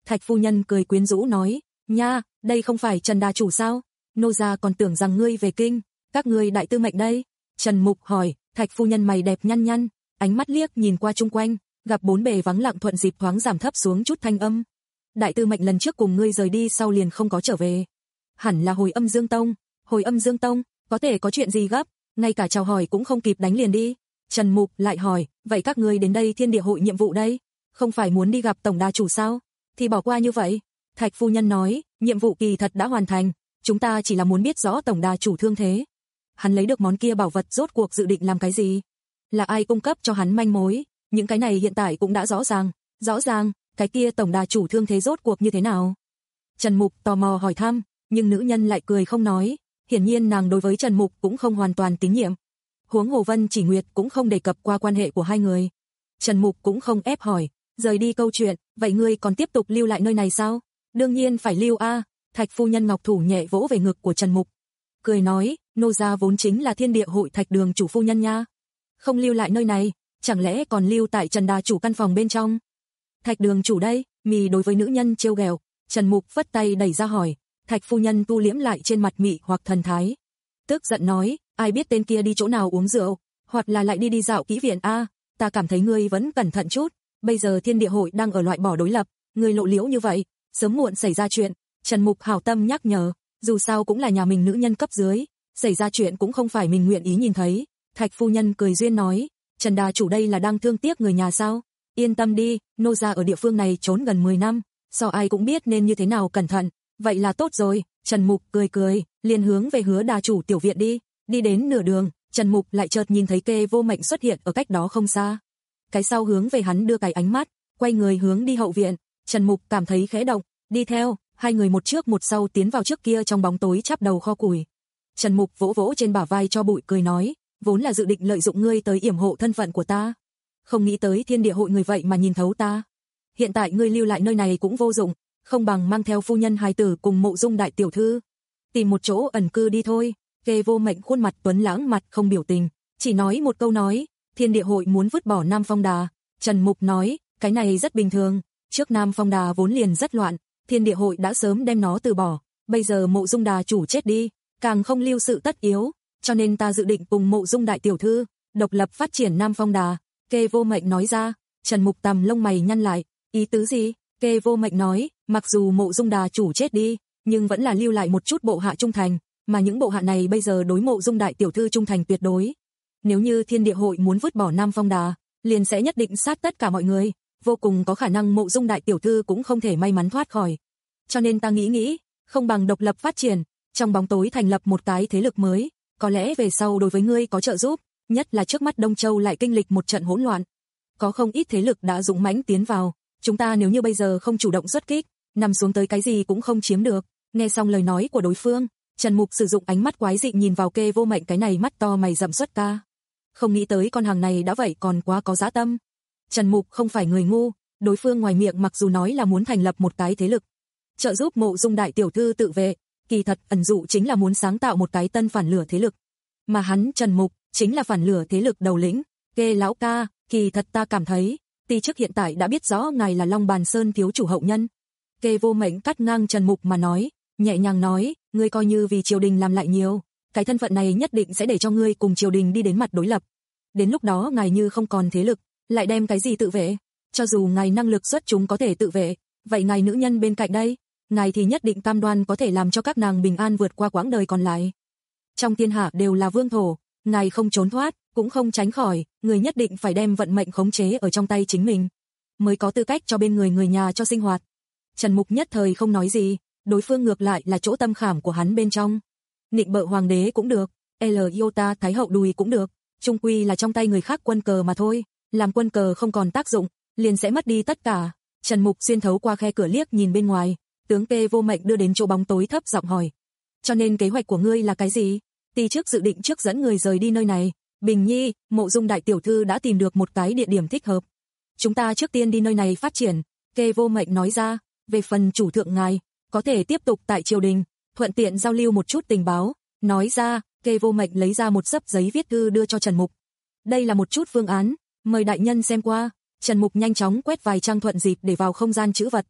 Thạch phu nhân cười quyến rũ nói, nha, đây không phải Trần đà chủ sao? Nô gia còn tưởng rằng ngươi về kinh, các ngươi đại tư mệnh đây. Trần Mục hỏi, Thạch phu nhân mày đẹp nhăn nhăn, ánh mắt liếc nhìn qua chung quanh, gặp bốn bề vắng lặng thuận dịp thoáng giảm thấp xuống chút thanh âm. Đại tư mệnh lần trước cùng ngươi rời đi sau liền không có trở về. Hẳn là hồi Âm Dương Tông, hồi Âm Dương Tông, có thể có chuyện gì gấp, ngay cả chào hỏi cũng không kịp đánh liền đi. Trần Mục lại hỏi, vậy các ngươi đến đây Thiên Địa hội nhiệm vụ đây, không phải muốn đi gặp tổng đà chủ sao? Thì bỏ qua như vậy. Thạch phu nhân nói, nhiệm vụ kỳ thật đã hoàn thành, chúng ta chỉ là muốn biết rõ tổng đà chủ thương thế. Hắn lấy được món kia bảo vật rốt cuộc dự định làm cái gì? Là ai cung cấp cho hắn manh mối? Những cái này hiện tại cũng đã rõ ràng, rõ ràng, cái kia tổng đà chủ thương thế rốt cuộc như thế nào? Trần Mục tò mò hỏi thăm, nhưng nữ nhân lại cười không nói, hiển nhiên nàng đối với Trần Mục cũng không hoàn toàn tín nhiệm. Huống hồ Vân Chỉ Nguyệt cũng không đề cập qua quan hệ của hai người. Trần Mục cũng không ép hỏi, rời đi câu chuyện, vậy ngươi còn tiếp tục lưu lại nơi này sao? Đương nhiên phải lưu a. Thạch phu nhân ngọc thủ nhẹ vỗ về ngực của Trần Mục, cười nói, nô gia vốn chính là Thiên Địa hội Thạch Đường chủ phu nhân nha. Không lưu lại nơi này, chẳng lẽ còn lưu tại Trần đà chủ căn phòng bên trong? Thạch Đường chủ đây, mì đối với nữ nhân trêu ghẹo. Trần Mục phất tay đẩy ra hỏi, Thạch phu nhân tu liễm lại trên mặt mị hoặc thần thái, tức giận nói, ai biết tên kia đi chỗ nào uống rượu, hoặc là lại đi đi dạo kỹ viện a, ta cảm thấy ngươi vẫn cẩn thận chút, bây giờ Thiên Địa hội đang ở loại bỏ đối lập, ngươi lộ liễu như vậy, sớm muộn xảy ra chuyện. Trần Mục hảo tâm nhắc nhở, dù sao cũng là nhà mình nữ nhân cấp dưới, xảy ra chuyện cũng không phải mình nguyện ý nhìn thấy. Thạch phu nhân cười duyên nói, Trần đà chủ đây là đang thương tiếc người nhà sao? Yên tâm đi, nô gia ở địa phương này trốn gần mười năm, so ai cũng biết nên như thế nào cẩn thận, vậy là tốt rồi. Trần Mục cười cười, liền hướng về Hứa đà chủ tiểu viện đi, đi đến nửa đường, Trần Mục lại chợt nhìn thấy Kê Vô Mệnh xuất hiện ở cách đó không xa. Cái sau hướng về hắn đưa cái ánh mắt, quay người hướng đi hậu viện, Trần Mục cảm thấy khẽ động, đi theo, hai người một trước một sau tiến vào trước kia trong bóng tối chắp đầu kho củi. Trần Mục vỗ vỗ trên bả vai cho bụi cười nói, vốn là dự định lợi dụng ngươi tới yểm hộ thân phận của ta, không nghĩ tới Thiên Địa hội người vậy mà nhìn thấu ta. Hiện tại ngươi lưu lại nơi này cũng vô dụng, không bằng mang theo phu nhân hài tử cùng Mộ Dung đại tiểu thư, tìm một chỗ ẩn cư đi thôi. Kê Vô Mệnh khuôn mặt tuấn lãng mặt không biểu tình, chỉ nói một câu nói, Thiên Địa hội muốn vứt bỏ Nam Phong Đà. Trần Mục nói, cái này rất bình thường, trước Nam Phong Đà vốn liền rất loạn, Thiên Địa hội đã sớm đem nó từ bỏ, bây giờ Mộ Dung đà chủ chết đi, càng không lưu sự tất yếu, cho nên ta dự định cùng Mộ Dung đại tiểu thư độc lập phát triển Nam Phong Đà. Kê Vô Mệnh nói ra. Trần Mục tầm lông mày nhăn lại, ý tứ gì? Kê Vô Mệnh nói, mặc dù Mộ Dung đà chủ chết đi, nhưng vẫn là lưu lại một chút bộ hạ trung thành, mà những bộ hạ này bây giờ đối Mộ Dung đại tiểu thư trung thành tuyệt đối. Nếu như Thiên Địa hội muốn vứt bỏ Nam Phong Đà, liền sẽ nhất định sát tất cả mọi người, vô cùng có khả năng Mộ Dung đại tiểu thư cũng không thể may mắn thoát khỏi. Cho nên ta nghĩ nghĩ, không bằng độc lập phát triển, trong bóng tối thành lập một cái thế lực mới, có lẽ về sau đối với ngươi có trợ giúp, nhất là trước mắt Đông Châu lại kinh lịch một trận hỗn loạn, có không ít thế lực đã dũng mãnh tiến vào, chúng ta nếu như bây giờ không chủ động xuất kích, nằm xuống tới cái gì cũng không chiếm được. Nghe xong lời nói của đối phương, Trần Mục sử dụng ánh mắt quái dị nhìn vào Kê Vô Mệnh cái này mắt to mày rậm xuất ca. Không nghĩ tới con hàng này đã vậy còn quá có dã tâm. Trần Mục không phải người ngu, đối phương ngoài miệng mặc dù nói là muốn thành lập một cái thế lực, trợ giúp Mộ Dung đại tiểu thư tự vệ, kỳ thật ẩn dụ chính là muốn sáng tạo một cái tân phản lửa thế lực. Mà hắn Trần Mục chính là phản lửa thế lực đầu lĩnh. Kê lão ca, kỳ thật ta cảm thấy, ti chức hiện tại đã biết rõ ngài là Long Bàn Sơn thiếu chủ hậu nhân. Kê Vô Mệnh cắt ngang Trần Mục mà nói, nhẹ nhàng nói, ngươi coi như vì triều đình làm lại nhiều, cái thân phận này nhất định sẽ để cho ngươi cùng triều đình đi đến mặt đối lập. Đến lúc đó ngài như không còn thế lực, lại đem cái gì tự vệ? Cho dù ngài năng lực xuất chúng có thể tự vệ, vậy ngài nữ nhân bên cạnh đây, ngài thì nhất định cam đoan có thể làm cho các nàng bình an vượt qua quãng đời còn lại. Trong thiên hạ đều là vương thổ, ngài không trốn thoát, cũng không tránh khỏi, người nhất định phải đem vận mệnh khống chế ở trong tay chính mình, mới có tư cách cho bên người người nhà cho sinh hoạt. Trần Mục nhất thời không nói gì, đối phương ngược lại là chỗ tâm khảm của hắn bên trong. Nịnh bợ hoàng đế cũng được, L Iota thái hậu đùi cũng được, chung quy là trong tay người khác quân cờ mà thôi, làm quân cờ không còn tác dụng, liền sẽ mất đi tất cả. Trần Mục xuyên thấu qua khe cửa liếc nhìn bên ngoài, tướng Kê Vô Mệnh đưa đến chỗ bóng tối thấp giọng hỏi, cho nên kế hoạch của ngươi là cái gì? Ti trước dự định trước dẫn người rời đi nơi này, Bình Nhi, Mộ Dung đại tiểu thư đã tìm được một cái địa điểm thích hợp, chúng ta trước tiên đi nơi này phát triển. Kê Vô Mệnh nói ra, về phần chủ thượng ngài, có thể tiếp tục tại triều đình, thuận tiện giao lưu một chút tình báo. Nói ra, Kê Vô Mệnh lấy ra một xấp giấy viết thư đưa cho Trần Mục. Đây là một chút phương án, mời đại nhân xem qua. Trần Mục nhanh chóng quét vài trang thuận dịp để vào không gian chữ vật.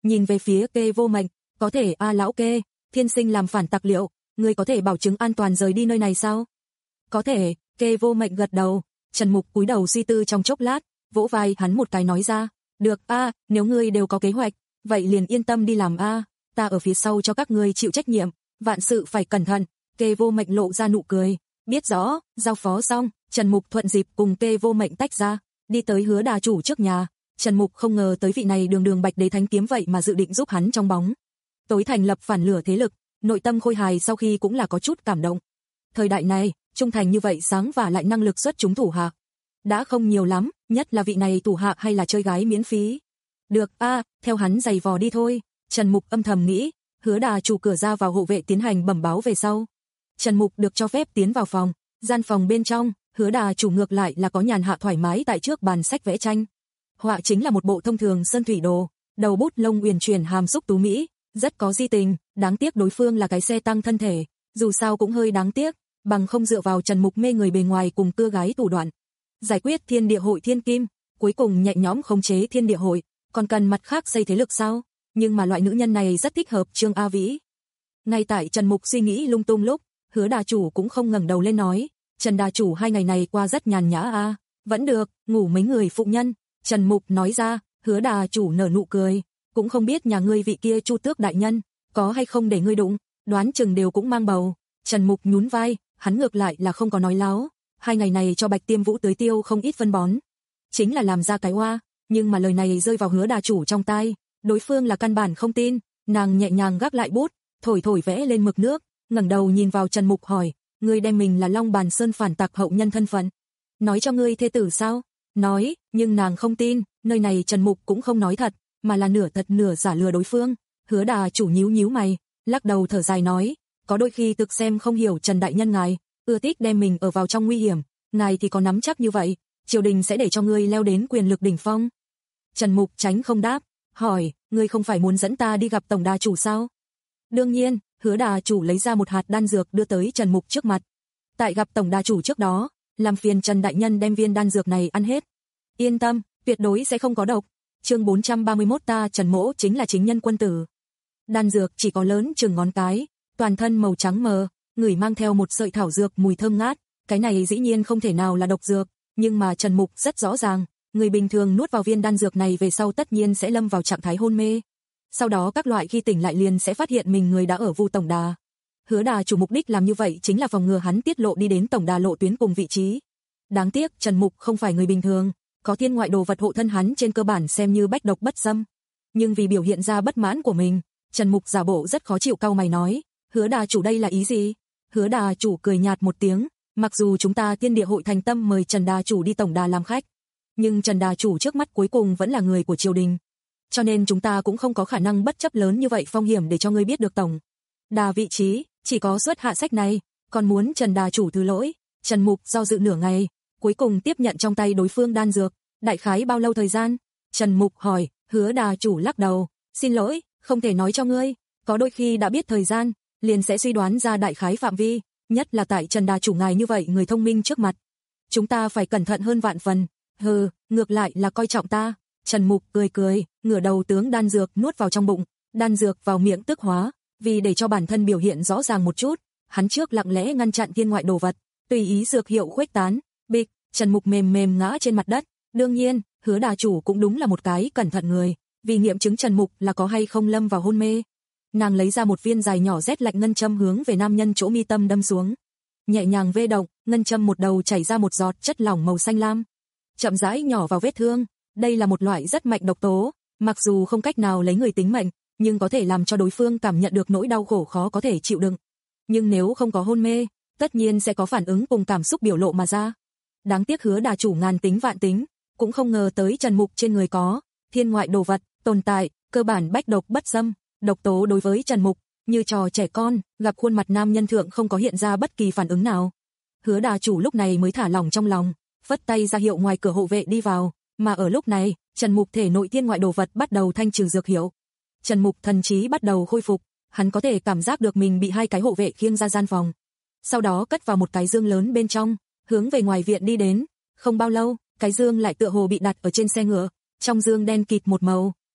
nhìn về phía Kê Vô Mệnh, có thể a lão Kê, thiên sinh làm phản tặc liệu, ngươi có thể bảo chứng an toàn rời đi nơi này sao? Có thể, Kê Vô Mệnh gật đầu. Trần Mục cúi đầu suy tư trong chốc lát, vỗ vai hắn một cái nói ra, được a, nếu ngươi đều có kế hoạch, vậy liền yên tâm đi làm a, ta ở phía sau cho các ngươi chịu trách nhiệm, vạn sự phải cẩn thận. Kê Vô Mệnh lộ ra nụ cười, biết rõ. Giao phó xong, Trần Mục thuận dịp cùng Kê Vô Mệnh tách ra, đi tới Hứa Đà chủ trước nhà. Trần Mục không ngờ tới vị này đường đường Bạch Đế Thánh Kiếm vậy mà dự định giúp hắn trong bóng tối thành lập phản lửa thế lực, nội tâm khôi hài sau khi cũng là có chút cảm động. Thời đại này, trung thành như vậy sáng và lại năng lực xuất chúng thủ hạ đã không nhiều lắm, nhất là vị này thủ hạ hay là chơi gái miễn phí. Được a, theo hắn giày vò đi thôi. Trần Mục âm thầm nghĩ. Hứa Đà chủ cửa ra vào hộ vệ tiến hành bẩm báo về sau, Trần Mục được cho phép tiến vào phòng. Gian phòng bên trong, Hứa Đà chủ ngược lại là có nhàn hạ thoải mái tại trước bàn sách vẽ tranh. Họa chính là một bộ thông thường sơn thủy đồ, đầu bút lông uyển chuyển hàm xúc tú mỹ, rất có di tình, đáng tiếc đối phương là cái xe tăng thân thể, dù sao cũng hơi đáng tiếc, bằng không dựa vào Trần Mục mê người bề ngoài cùng cưa gái thủ đoạn, giải quyết Thiên Địa hội thiên kim, cuối cùng nhẹ nhõm khống chế Thiên Địa hội, còn cần mặt khác xây thế lực sao? Nhưng mà loại nữ nhân này rất thích hợp Trương A Vĩ. Ngay tại Trần Mục suy nghĩ lung tung lúc, Hứa Đà chủ cũng không ngẩng đầu lên nói, Trần Đà chủ hai ngày này qua rất nhàn nhã a, à? Vẫn được, ngủ mấy người phụ nhân. Trần Mục nói ra. Hứa Đà chủ nở nụ cười, cũng không biết nhà ngươi vị kia Chu Tước đại nhân có hay không để ngươi đụng, đoán chừng đều cũng mang bầu. Trần Mục nhún vai, hắn ngược lại là không có nói láo, hai ngày này cho Bạch Tiêm Vũ tưới tiêu không ít phân bón, chính là làm ra cái oa, nhưng mà lời này rơi vào Hứa Đà chủ trong tai, đối phương là căn bản không tin. Nàng nhẹ nhàng gác lại bút, thổi thổi vẽ lên mực nước, ngẩng đầu nhìn vào Trần Mục hỏi, ngươi đem mình là Long Bàn Sơn phản tặc hậu nhân thân phận nói cho ngươi thê tử sao? Nói, nhưng nàng không tin. Nơi này Trần Mục cũng không nói thật, mà là nửa thật nửa giả lừa đối phương. Hứa Đà chủ nhíu nhíu mày, lắc đầu thở dài nói, có đôi khi thực xem không hiểu Trần đại nhân ngài, ưa thích đem mình ở vào trong nguy hiểm, ngài thì có nắm chắc như vậy, triều đình sẽ để cho ngươi leo đến quyền lực đỉnh phong? Trần Mục tránh không đáp, hỏi, ngươi không phải muốn dẫn ta đi gặp tổng đà chủ sao? Đương nhiên. Hứa Đà chủ lấy ra một hạt đan dược đưa tới Trần Mục trước mặt. Tại gặp tổng đà chủ trước đó, làm phiền Trần đại nhân đem viên đan dược này ăn hết. Yên tâm, tuyệt đối sẽ không có độc. Chương bốn trăm ba mươi mốt ta Trần Mỗ chính là chính nhân quân tử. Đan dược chỉ có lớn chừng ngón cái, toàn thân màu trắng mờ, ngửi mang theo một sợi thảo dược mùi thơm ngát, cái này dĩ nhiên không thể nào là độc dược, nhưng mà Trần Mục rất rõ ràng, người bình thường nuốt vào viên đan dược này về sau tất nhiên sẽ lâm vào trạng thái hôn mê. Sau đó các loại khi tỉnh lại liền sẽ phát hiện mình người đã ở Vu tổng đà. Hứa Đà chủ mục đích làm như vậy chính là phòng ngừa hắn tiết lộ đi đến tổng đà lộ tuyến cùng vị trí. Đáng tiếc Trần Mục không phải người bình thường, có thiên ngoại đồ vật hộ thân hắn trên cơ bản xem như bách độc bất xâm. Nhưng vì biểu hiện ra bất mãn của mình, Trần Mục giả bộ rất khó chịu cau mày nói, Hứa Đà chủ đây là ý gì? Hứa Đà chủ cười nhạt một tiếng, mặc dù chúng ta Thiên Địa hội thành tâm mời Trần Đà chủ đi tổng đà làm khách, nhưng Trần Đà chủ trước mắt cuối cùng vẫn là người của triều đình. Cho nên chúng ta cũng không có khả năng bất chấp lớn như vậy phong hiểm để cho ngươi biết được tổng đà vị trí, chỉ có xuất hạ sách này, còn muốn Trần Đà chủ thứ lỗi. Trần Mục do dự nửa ngày, cuối cùng tiếp nhận trong tay đối phương đan dược. Đại khái bao lâu thời gian? Trần Mục hỏi. Hứa Đà chủ lắc đầu, xin lỗi, không thể nói cho ngươi, có đôi khi đã biết thời gian, liền sẽ suy đoán ra đại khái phạm vi, nhất là tại Trần Đà chủ ngài như vậy người thông minh trước mặt, chúng ta phải cẩn thận hơn vạn phần. Hừ, ngược lại là coi trọng ta. Trần Mục cười cười, ngửa đầu tướng đan dược nuốt vào trong bụng, đan dược vào miệng tức hóa, vì để cho bản thân biểu hiện rõ ràng một chút, hắn trước lặng lẽ ngăn chặn thiên ngoại đồ vật, tùy ý dược hiệu khuếch tán. Bịch, Trần Mục mềm mềm ngã trên mặt đất. Đương nhiên, Hứa Đà chủ cũng đúng là một cái cẩn thận người, vì nghiệm chứng Trần Mục là có hay không lâm vào hôn mê. Nàng lấy ra một viên dài nhỏ rét lạnh ngân châm hướng về nam nhân chỗ mi tâm đâm xuống. Nhẹ nhàng vê động, ngân châm một đầu chảy ra một giọt chất lỏng màu xanh lam, chậm rãi nhỏ vào vết thương. Đây là một loại rất mạnh độc tố, mặc dù không cách nào lấy người tính mệnh, nhưng có thể làm cho đối phương cảm nhận được nỗi đau khổ khó có thể chịu đựng. Nhưng nếu không có hôn mê, tất nhiên sẽ có phản ứng cùng cảm xúc biểu lộ mà ra. Đáng tiếc Hứa Đà chủ ngàn tính vạn tính, cũng không ngờ tới Trần Mục trên người có thiên ngoại đồ vật tồn tại, cơ bản bách độc bất xâm. Độc tố đối với Trần Mục như trò trẻ con, gặp khuôn mặt nam nhân thượng không có hiện ra bất kỳ phản ứng nào. Hứa Đà chủ lúc này mới thả lỏng trong lòng, phất tay ra hiệu ngoài cửa hộ vệ đi vào, mà ở lúc này, Trần Mục thể nội thiên ngoại đồ vật bắt đầu thanh trừ dược hiệu. Trần Mục thần trí bắt đầu khôi phục, hắn có thể cảm giác được mình bị hai cái hộ vệ khiêng ra gian phòng. Sau đó cất vào một cái dương lớn bên trong, hướng về ngoài viện đi đến. Không bao lâu, cái dương lại tựa hồ bị đặt ở trên xe ngựa, trong dương đen kịt một màu,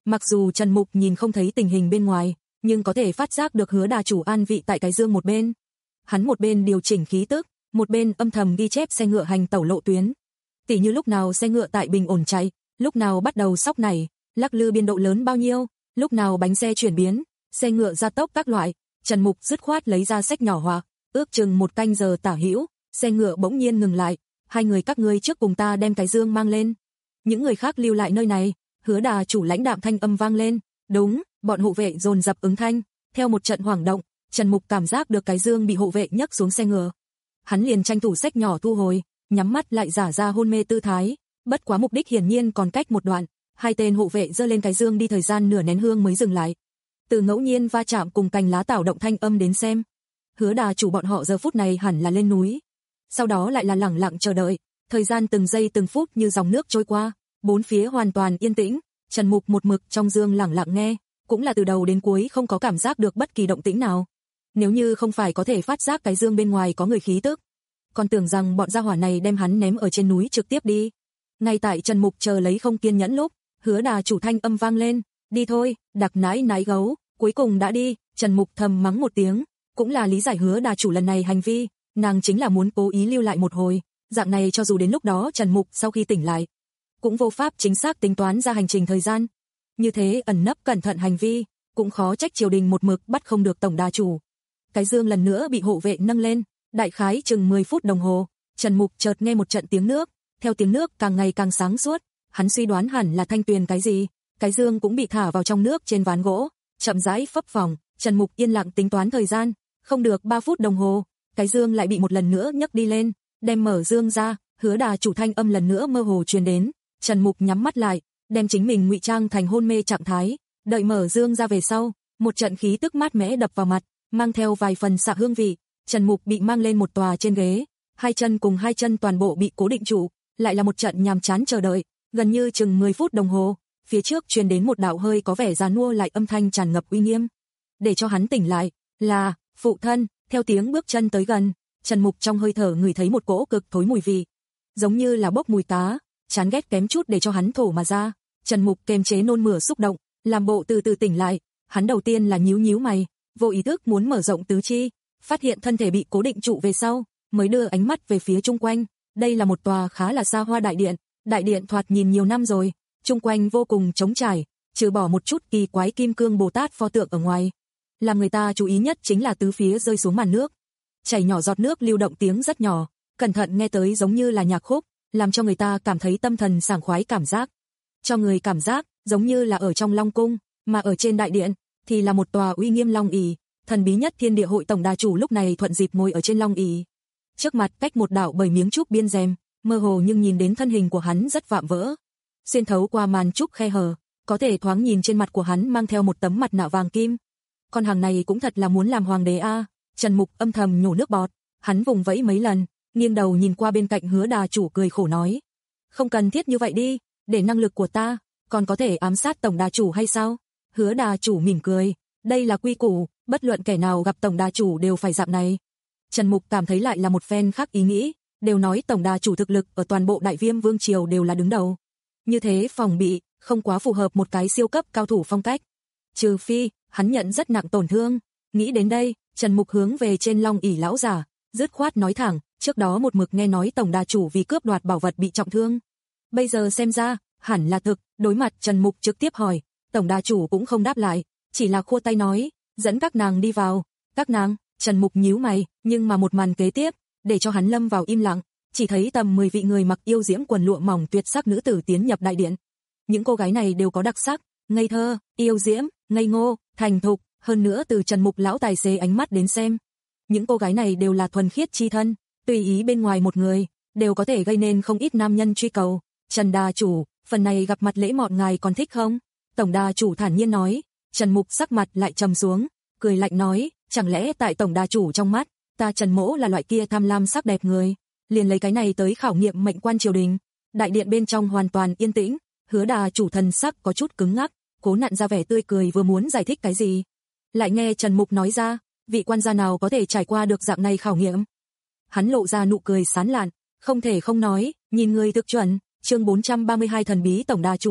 Mặc dù Trần Mục nhìn không thấy tình hình bên ngoài, nhưng có thể phát giác được Hứa đà chủ an vị tại cái dương một bên. Hắn một bên điều chỉnh khí tức, một bên âm thầm ghi chép xe ngựa hành tẩu lộ tuyến. Tỉ như lúc nào xe ngựa tại bình ổn chạy, lúc nào bắt đầu sóc nảy, lắc lư biên độ lớn bao nhiêu, lúc nào bánh xe chuyển biến, xe ngựa gia tốc các loại. Trần Mục dứt khoát lấy ra sách nhỏ hoặc, ước chừng một canh giờ tả hữu, xe ngựa bỗng nhiên ngừng lại, hai người các ngươi trước cùng ta đem cái dương mang lên. Những người khác lưu lại nơi này. Hứa đà chủ lãnh đạm thanh âm vang lên. Đúng, bọn hộ vệ dồn dập ứng thanh. Theo một trận hoảng động, Trần Mục cảm giác được cái dương bị hộ vệ nhấc xuống xe ngựa. Hắn liền tranh thủ sách nhỏ thu hồi, nhắm mắt lại giả ra hôn mê tư thái. Bất quá mục đích hiển nhiên còn cách một đoạn. Hai tên hộ vệ giơ lên cái dương đi thời gian nửa nén hương mới dừng lại. Từ ngẫu nhiên va chạm cùng cành lá tảo động thanh âm đến xem, Hứa đà chủ bọn họ giờ phút này hẳn là lên núi. Sau đó lại là lẳng lặng chờ đợi. Thời gian từng giây từng phút như dòng nước trôi qua. Bốn phía hoàn toàn yên tĩnh, Trần Mục một mực trong dương lẳng lặng nghe, cũng là từ đầu đến cuối không có cảm giác được bất kỳ động tĩnh nào. Nếu như không phải có thể phát giác cái dương bên ngoài có người khí tức, còn tưởng rằng bọn gia hỏa này đem hắn ném ở trên núi trực tiếp đi. Ngay tại Trần Mục chờ lấy không kiên nhẫn lúc, Hứa đà chủ thanh âm vang lên, đi thôi, đặc nãi nãi gấu, cuối cùng đã đi. Trần Mục thầm mắng một tiếng, cũng là lý giải Hứa đà chủ lần này hành vi, nàng chính là muốn cố ý lưu lại một hồi, dạng này cho dù đến lúc đó Trần Mục sau khi tỉnh lại, cũng vô pháp chính xác tính toán ra hành trình thời gian. Như thế ẩn nấp cẩn thận hành vi, cũng khó trách triều đình một mực bắt không được tổng đà chủ. Cái dương lần nữa bị hộ vệ nâng lên, đại khái chừng mười phút đồng hồ, Trần Mục chợt nghe một trận tiếng nước, theo tiếng nước càng ngày càng sáng suốt, hắn suy đoán hẳn là thanh tuyền cái gì, cái dương cũng bị thả vào trong nước trên ván gỗ, chậm rãi phấp phồng. Trần Mục yên lặng tính toán thời gian, không được ba phút đồng hồ, cái dương lại bị một lần nữa nhấc đi lên, đem mở dương ra, Hứa đà chủ thanh âm lần nữa mơ hồ truyền đến. Trần Mục nhắm mắt lại, đem chính mình ngụy trang thành hôn mê trạng thái, đợi mở dương ra về sau, một trận khí tức mát mẻ đập vào mặt, mang theo vài phần xạ hương vị. Trần Mục bị mang lên một tòa trên ghế, hai chân cùng hai chân toàn bộ bị cố định trụ, lại là một trận nhàm chán chờ đợi, gần như chừng mười phút đồng hồ, phía trước truyền đến một đạo hơi có vẻ già nua lại âm thanh tràn ngập uy nghiêm. Để cho hắn tỉnh lại, là phụ thân. Theo tiếng bước chân tới gần, Trần Mục trong hơi thở ngửi thấy một cỗ cực thối mùi vị, giống như là bốc mùi tá, chán ghét kém chút để cho hắn thổ mà ra. Trần Mục kềm chế nôn mửa xúc động, làm bộ từ từ tỉnh lại, hắn đầu tiên là nhíu nhíu mày, vô ý thức muốn mở rộng tứ chi, phát hiện thân thể bị cố định trụ về sau, mới đưa ánh mắt về phía chung quanh. Đây là một tòa khá là xa hoa đại điện, đại điện thoạt nhìn nhiều năm rồi, chung quanh vô cùng trống trải, trừ bỏ một chút kỳ quái kim cương Bồ Tát pho tượng ở ngoài. Làm người ta chú ý nhất chính là tứ phía rơi xuống màn nước, chảy nhỏ giọt nước lưu động tiếng rất nhỏ, cẩn thận nghe tới giống như là nhạc khúc, làm cho người ta cảm thấy tâm thần sảng khoái cảm giác. Cho người cảm giác giống như là ở trong Long cung, mà ở trên đại điện thì là một tòa uy nghiêm long ỷ, thần bí nhất thiên địa hội tổng đà chủ lúc này thuận dịp ngồi ở trên long ỷ. Trước mặt cách một đạo bởi miếng trúc biên rèm, mơ hồ nhưng nhìn đến thân hình của hắn rất vạm vỡ. Xuyên thấu qua màn trúc khe hở, có thể thoáng nhìn trên mặt của hắn mang theo một tấm mặt nạ vàng kim. Con hàng này cũng thật là muốn làm hoàng đế a. Trần Mục âm thầm nhổ nước bọt, hắn vùng vẫy mấy lần, nghiêng đầu nhìn qua bên cạnh Hứa đà chủ cười khổ nói, không cần thiết như vậy đi, để năng lực của ta, còn có thể ám sát tổng đà chủ hay sao? Hứa đà chủ mỉm cười, đây là quy củ, bất luận kẻ nào gặp tổng đà chủ đều phải dạng này. Trần Mục cảm thấy lại là một phen khác ý nghĩ, đều nói tổng đà chủ thực lực ở toàn bộ Đại Viêm Vương triều đều là đứng đầu. Như thế phòng bị, không quá phù hợp một cái siêu cấp cao thủ phong cách. Trừ phi, hắn nhận rất nặng tổn thương. Nghĩ đến đây, Trần Mục hướng về trên long ỷ lão giả, dứt khoát nói thẳng, trước đó một mực nghe nói tổng đà chủ vì cướp đoạt bảo vật bị trọng thương. Bây giờ xem ra, hẳn là thực. Đối mặt Trần Mục trực tiếp hỏi, tổng đà chủ cũng không đáp lại, chỉ là khua tay nói, dẫn các nàng đi vào. Các nàng? Trần Mục nhíu mày, nhưng mà một màn kế tiếp, để cho hắn lâm vào im lặng, chỉ thấy tầm mười vị người mặc yêu diễm quần lụa mỏng tuyệt sắc nữ tử tiến nhập đại điện. Những cô gái này đều có đặc sắc, ngây thơ, yêu diễm, ngây ngô, thành thục, hơn nữa từ Trần Mục lão tài xế ánh mắt đến xem, những cô gái này đều là thuần khiết chi thân, tùy ý bên ngoài một người, đều có thể gây nên không ít nam nhân truy cầu. Trần đà chủ, phần này gặp mặt lễ mọn ngài còn thích không? Tổng đà chủ thản nhiên nói. Trần Mục sắc mặt lại trầm xuống, cười lạnh nói, chẳng lẽ tại tổng đà chủ trong mắt, ta Trần Mỗ là loại kia tham lam sắc đẹp người, liền lấy cái này tới khảo nghiệm mệnh quan triều đình. Đại điện bên trong hoàn toàn yên tĩnh, Hứa đà chủ thần sắc có chút cứng ngắc, cố nặn ra vẻ tươi cười vừa muốn giải thích cái gì, lại nghe Trần Mục nói ra, vị quan gia nào có thể trải qua được dạng này khảo nghiệm. Hắn lộ ra nụ cười sán lạn, không thể không nói, nhìn người thực chuẩn. Chương bốn trăm ba mươi hai thần bí tổng đà chủ.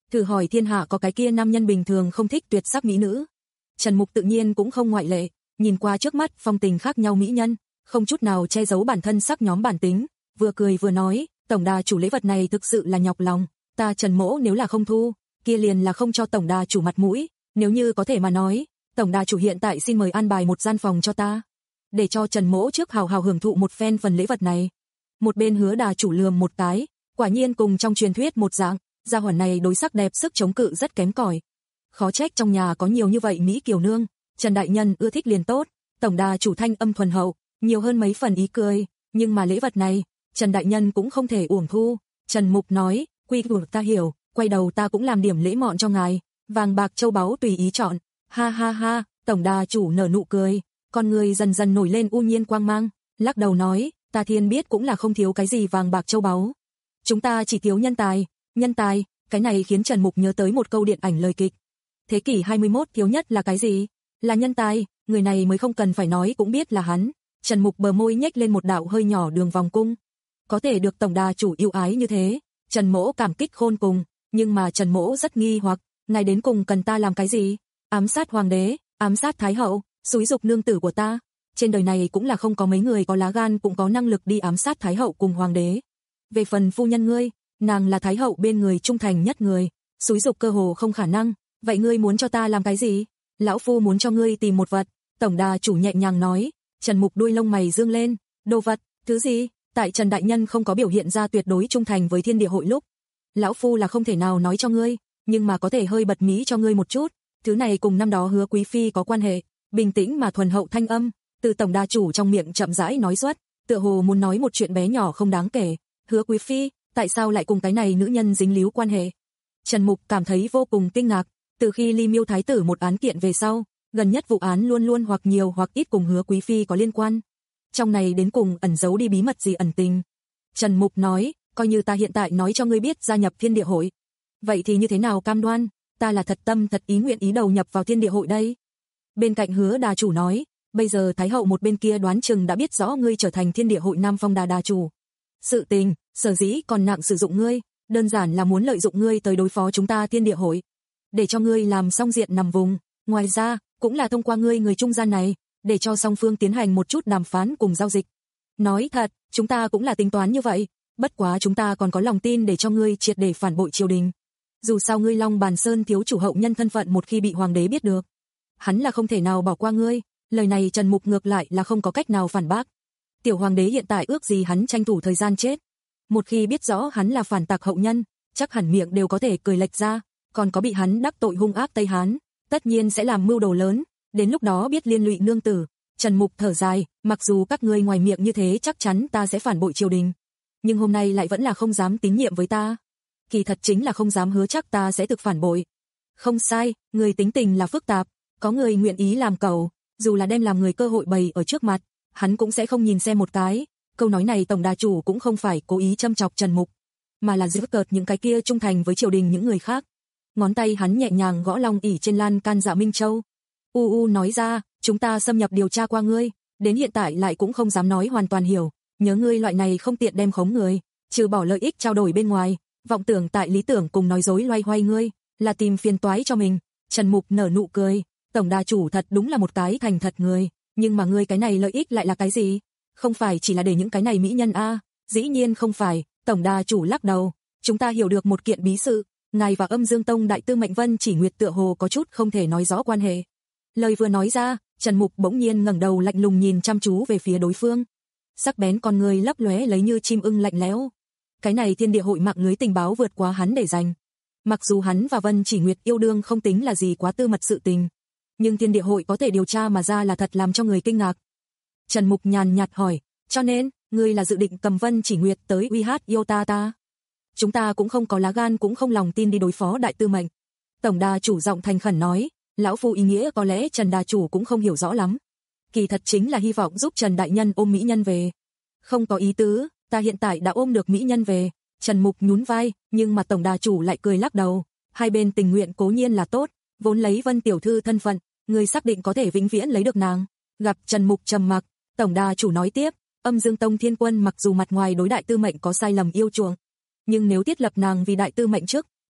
Thử hỏi thiên hạ có cái kia nam nhân bình thường không thích tuyệt sắc mỹ nữ. Trần Mục tự nhiên cũng không ngoại lệ, nhìn qua trước mắt phong tình khác nhau mỹ nhân, không chút nào che giấu bản thân sắc nhóm bản tính, vừa cười vừa nói, tổng đà chủ lễ vật này thực sự là nhọc lòng, ta Trần mỗ nếu là không thu, kia liền là không cho tổng đà chủ mặt mũi, nếu như có thể mà nói, tổng đà chủ hiện tại xin mời an bài một gian phòng cho ta, để cho Trần mỗ trước hào hào hưởng thụ một phen phần lễ vật này. Một bên Hứa đà chủ lườm một cái, quả nhiên cùng trong truyền thuyết một dạng, gia hỏa này đối sắc đẹp sức chống cự rất kém cỏi. Khó trách trong nhà có nhiều như vậy mỹ kiều nương, Trần đại nhân ưa thích liền tốt. Tổng đà chủ thanh âm thuần hậu, nhiều hơn mấy phần ý cười, nhưng mà lễ vật này, Trần đại nhân cũng không thể uổng thu. Trần Mục nói, quy củ ta hiểu, quay đầu ta cũng làm điểm lễ mọn cho ngài, vàng bạc châu báu tùy ý chọn. Ha ha ha, tổng đà chủ nở nụ cười, con người dần dần nổi lên u nhiên quang mang, lắc đầu nói, ta thiên biết cũng là không thiếu cái gì vàng bạc châu báu. Chúng ta chỉ thiếu nhân tài, nhân tài, cái này khiến Trần Mục nhớ tới một câu điện ảnh lời kịch. Thế kỷ hai mươi mốt thiếu nhất là cái gì? Là nhân tài, người này mới không cần phải nói cũng biết là hắn. Trần Mục bờ môi nhếch lên một đạo hơi nhỏ đường vòng cung. Có thể được tổng đà chủ yêu ái như thế, Trần mỗ cảm kích khôn cùng, nhưng mà Trần mỗ rất nghi hoặc, ngài đến cùng cần ta làm cái gì? Ám sát hoàng đế, ám sát thái hậu, xúi dục nương tử của ta. Trên đời này cũng là không có mấy người có lá gan cũng có năng lực đi ám sát thái hậu cùng hoàng đế. Về phần phu nhân ngươi, nàng là thái hậu bên người trung thành nhất người, xúi dục cơ hồ không khả năng, vậy ngươi muốn cho ta làm cái gì? Lão phu muốn cho ngươi tìm một vật. Tổng đà chủ nhẹ nhàng nói. Trần Mục đuôi lông mày dương lên, đồ vật, thứ gì? Tại Trần đại nhân không có biểu hiện ra tuyệt đối trung thành với Thiên Địa hội lúc, lão phu là không thể nào nói cho ngươi, nhưng mà có thể hơi bật mí cho ngươi một chút, thứ này cùng năm đó Hứa quý phi có quan hệ. Bình tĩnh mà thuần hậu thanh âm từ tổng đà chủ trong miệng chậm rãi nói xuất, tựa hồ muốn nói một chuyện bé nhỏ không đáng kể. Hứa quý phi, tại sao lại cùng cái này nữ nhân dính líu quan hệ? Trần Mục cảm thấy vô cùng kinh ngạc, từ khi Ly Miêu thái tử một án kiện về sau, gần nhất vụ án luôn luôn hoặc nhiều hoặc ít cùng Hứa quý phi có liên quan. Trong này đến cùng ẩn giấu đi bí mật gì ẩn tình? Trần Mục nói, coi như ta hiện tại nói cho ngươi biết gia nhập Thiên Địa hội, vậy thì như thế nào cam đoan, ta là thật tâm thật ý nguyện ý đầu nhập vào Thiên Địa hội đây? Bên cạnh Hứa đà chủ nói, bây giờ thái hậu một bên kia đoán chừng đã biết rõ ngươi trở thành Thiên Địa hội Nam Phong đà đà chủ. Sự tình, sở dĩ còn nặng sử dụng ngươi, đơn giản là muốn lợi dụng ngươi tới đối phó chúng ta Thiên Địa hội, để cho ngươi làm song diện nằm vùng. Ngoài ra, cũng là thông qua ngươi người trung gian này, để cho song phương tiến hành một chút đàm phán cùng giao dịch. Nói thật, chúng ta cũng là tính toán như vậy, bất quá chúng ta còn có lòng tin để cho ngươi triệt để phản bội triều đình. Dù sao ngươi Long Bàn Sơn thiếu chủ hậu nhân thân phận một khi bị hoàng đế biết được, hắn là không thể nào bỏ qua ngươi. Lời này Trần Mục ngược lại là không có cách nào phản bác. Tiểu hoàng đế hiện tại ước gì hắn tranh thủ thời gian chết. Một khi biết rõ hắn là phản tặc hậu nhân, chắc hẳn miệng đều có thể cười lệch ra, còn có bị hắn đắc tội hung ác Tây Hán, tất nhiên sẽ làm mưu đồ lớn, đến lúc đó biết liên lụy nương tử. Trần Mục thở dài, mặc dù các ngươi ngoài miệng như thế chắc chắn ta sẽ phản bội triều đình, nhưng hôm nay lại vẫn là không dám tín nhiệm với ta. Kỳ thật chính là không dám hứa chắc ta sẽ thực phản bội. Không sai, người tính tình là phức tạp, có người nguyện ý làm cẩu, dù là đem làm người cơ hội bày ở trước mặt, hắn cũng sẽ không nhìn xem một cái. Câu nói này tổng đà chủ cũng không phải cố ý châm chọc Trần Mục, mà là giễu cợt những cái kia trung thành với triều đình những người khác. Ngón tay hắn nhẹ nhàng gõ long ỷ trên lan can Dạ Minh Châu. U U nói ra, chúng ta xâm nhập điều tra qua ngươi, đến hiện tại lại cũng không dám nói hoàn toàn hiểu, nhớ ngươi loại này không tiện đem khống người, trừ bỏ lợi ích trao đổi bên ngoài, vọng tưởng tại lý tưởng cùng nói dối loay hoay ngươi, là tìm phiền toái cho mình. Trần Mục nở nụ cười, tổng đà chủ thật đúng là một cái thành thật người, nhưng mà ngươi cái này lợi ích lại là cái gì? Không phải chỉ là để những cái này mỹ nhân a? À? Dĩ nhiên không phải, tổng đà chủ lắc đầu, chúng ta hiểu được một kiện bí sự, ngài và Âm Dương Tông đại tư mệnh Vân Chỉ Nguyệt tựa hồ có chút không thể nói rõ quan hệ. Lời vừa nói ra, Trần Mục bỗng nhiên ngẩng đầu lạnh lùng nhìn chăm chú về phía đối phương. Sắc bén con người lấp lóe lấy như chim ưng lạnh lẽo. Cái này Thiên Địa hội mạng lưới tình báo vượt quá hắn để dành. Mặc dù hắn và Vân Chỉ Nguyệt yêu đương không tính là gì quá tư mật sự tình, nhưng Thiên Địa hội có thể điều tra mà ra là thật làm cho người kinh ngạc. Trần Mục nhàn nhạt hỏi, cho nên, ngươi là dự định cầm Vân Chỉ Nguyệt tới uy hát yêu ta ta? Chúng ta cũng không có lá gan cũng không lòng tin đi đối phó đại tư mệnh. Tổng đà chủ giọng thành khẩn nói, lão phu ý nghĩa có lẽ Trần đà chủ cũng không hiểu rõ lắm. Kỳ thật chính là hy vọng giúp Trần đại nhân ôm mỹ nhân về. Không có ý tứ, ta hiện tại đã ôm được mỹ nhân về. Trần Mục nhún vai, nhưng mà tổng đà chủ lại cười lắc đầu. Hai bên tình nguyện cố nhiên là tốt, vốn lấy Vân tiểu thư thân phận, người xác định có thể vĩnh viễn lấy được nàng. Gặp Trần Mục trầm mặc, tổng đà chủ nói tiếp, Âm Dương Tông Thiên Quân mặc dù mặt ngoài đối đại tư mệnh có sai lầm yêu chuộng, nhưng nếu thiết lập nàng vì đại tư mệnh trước,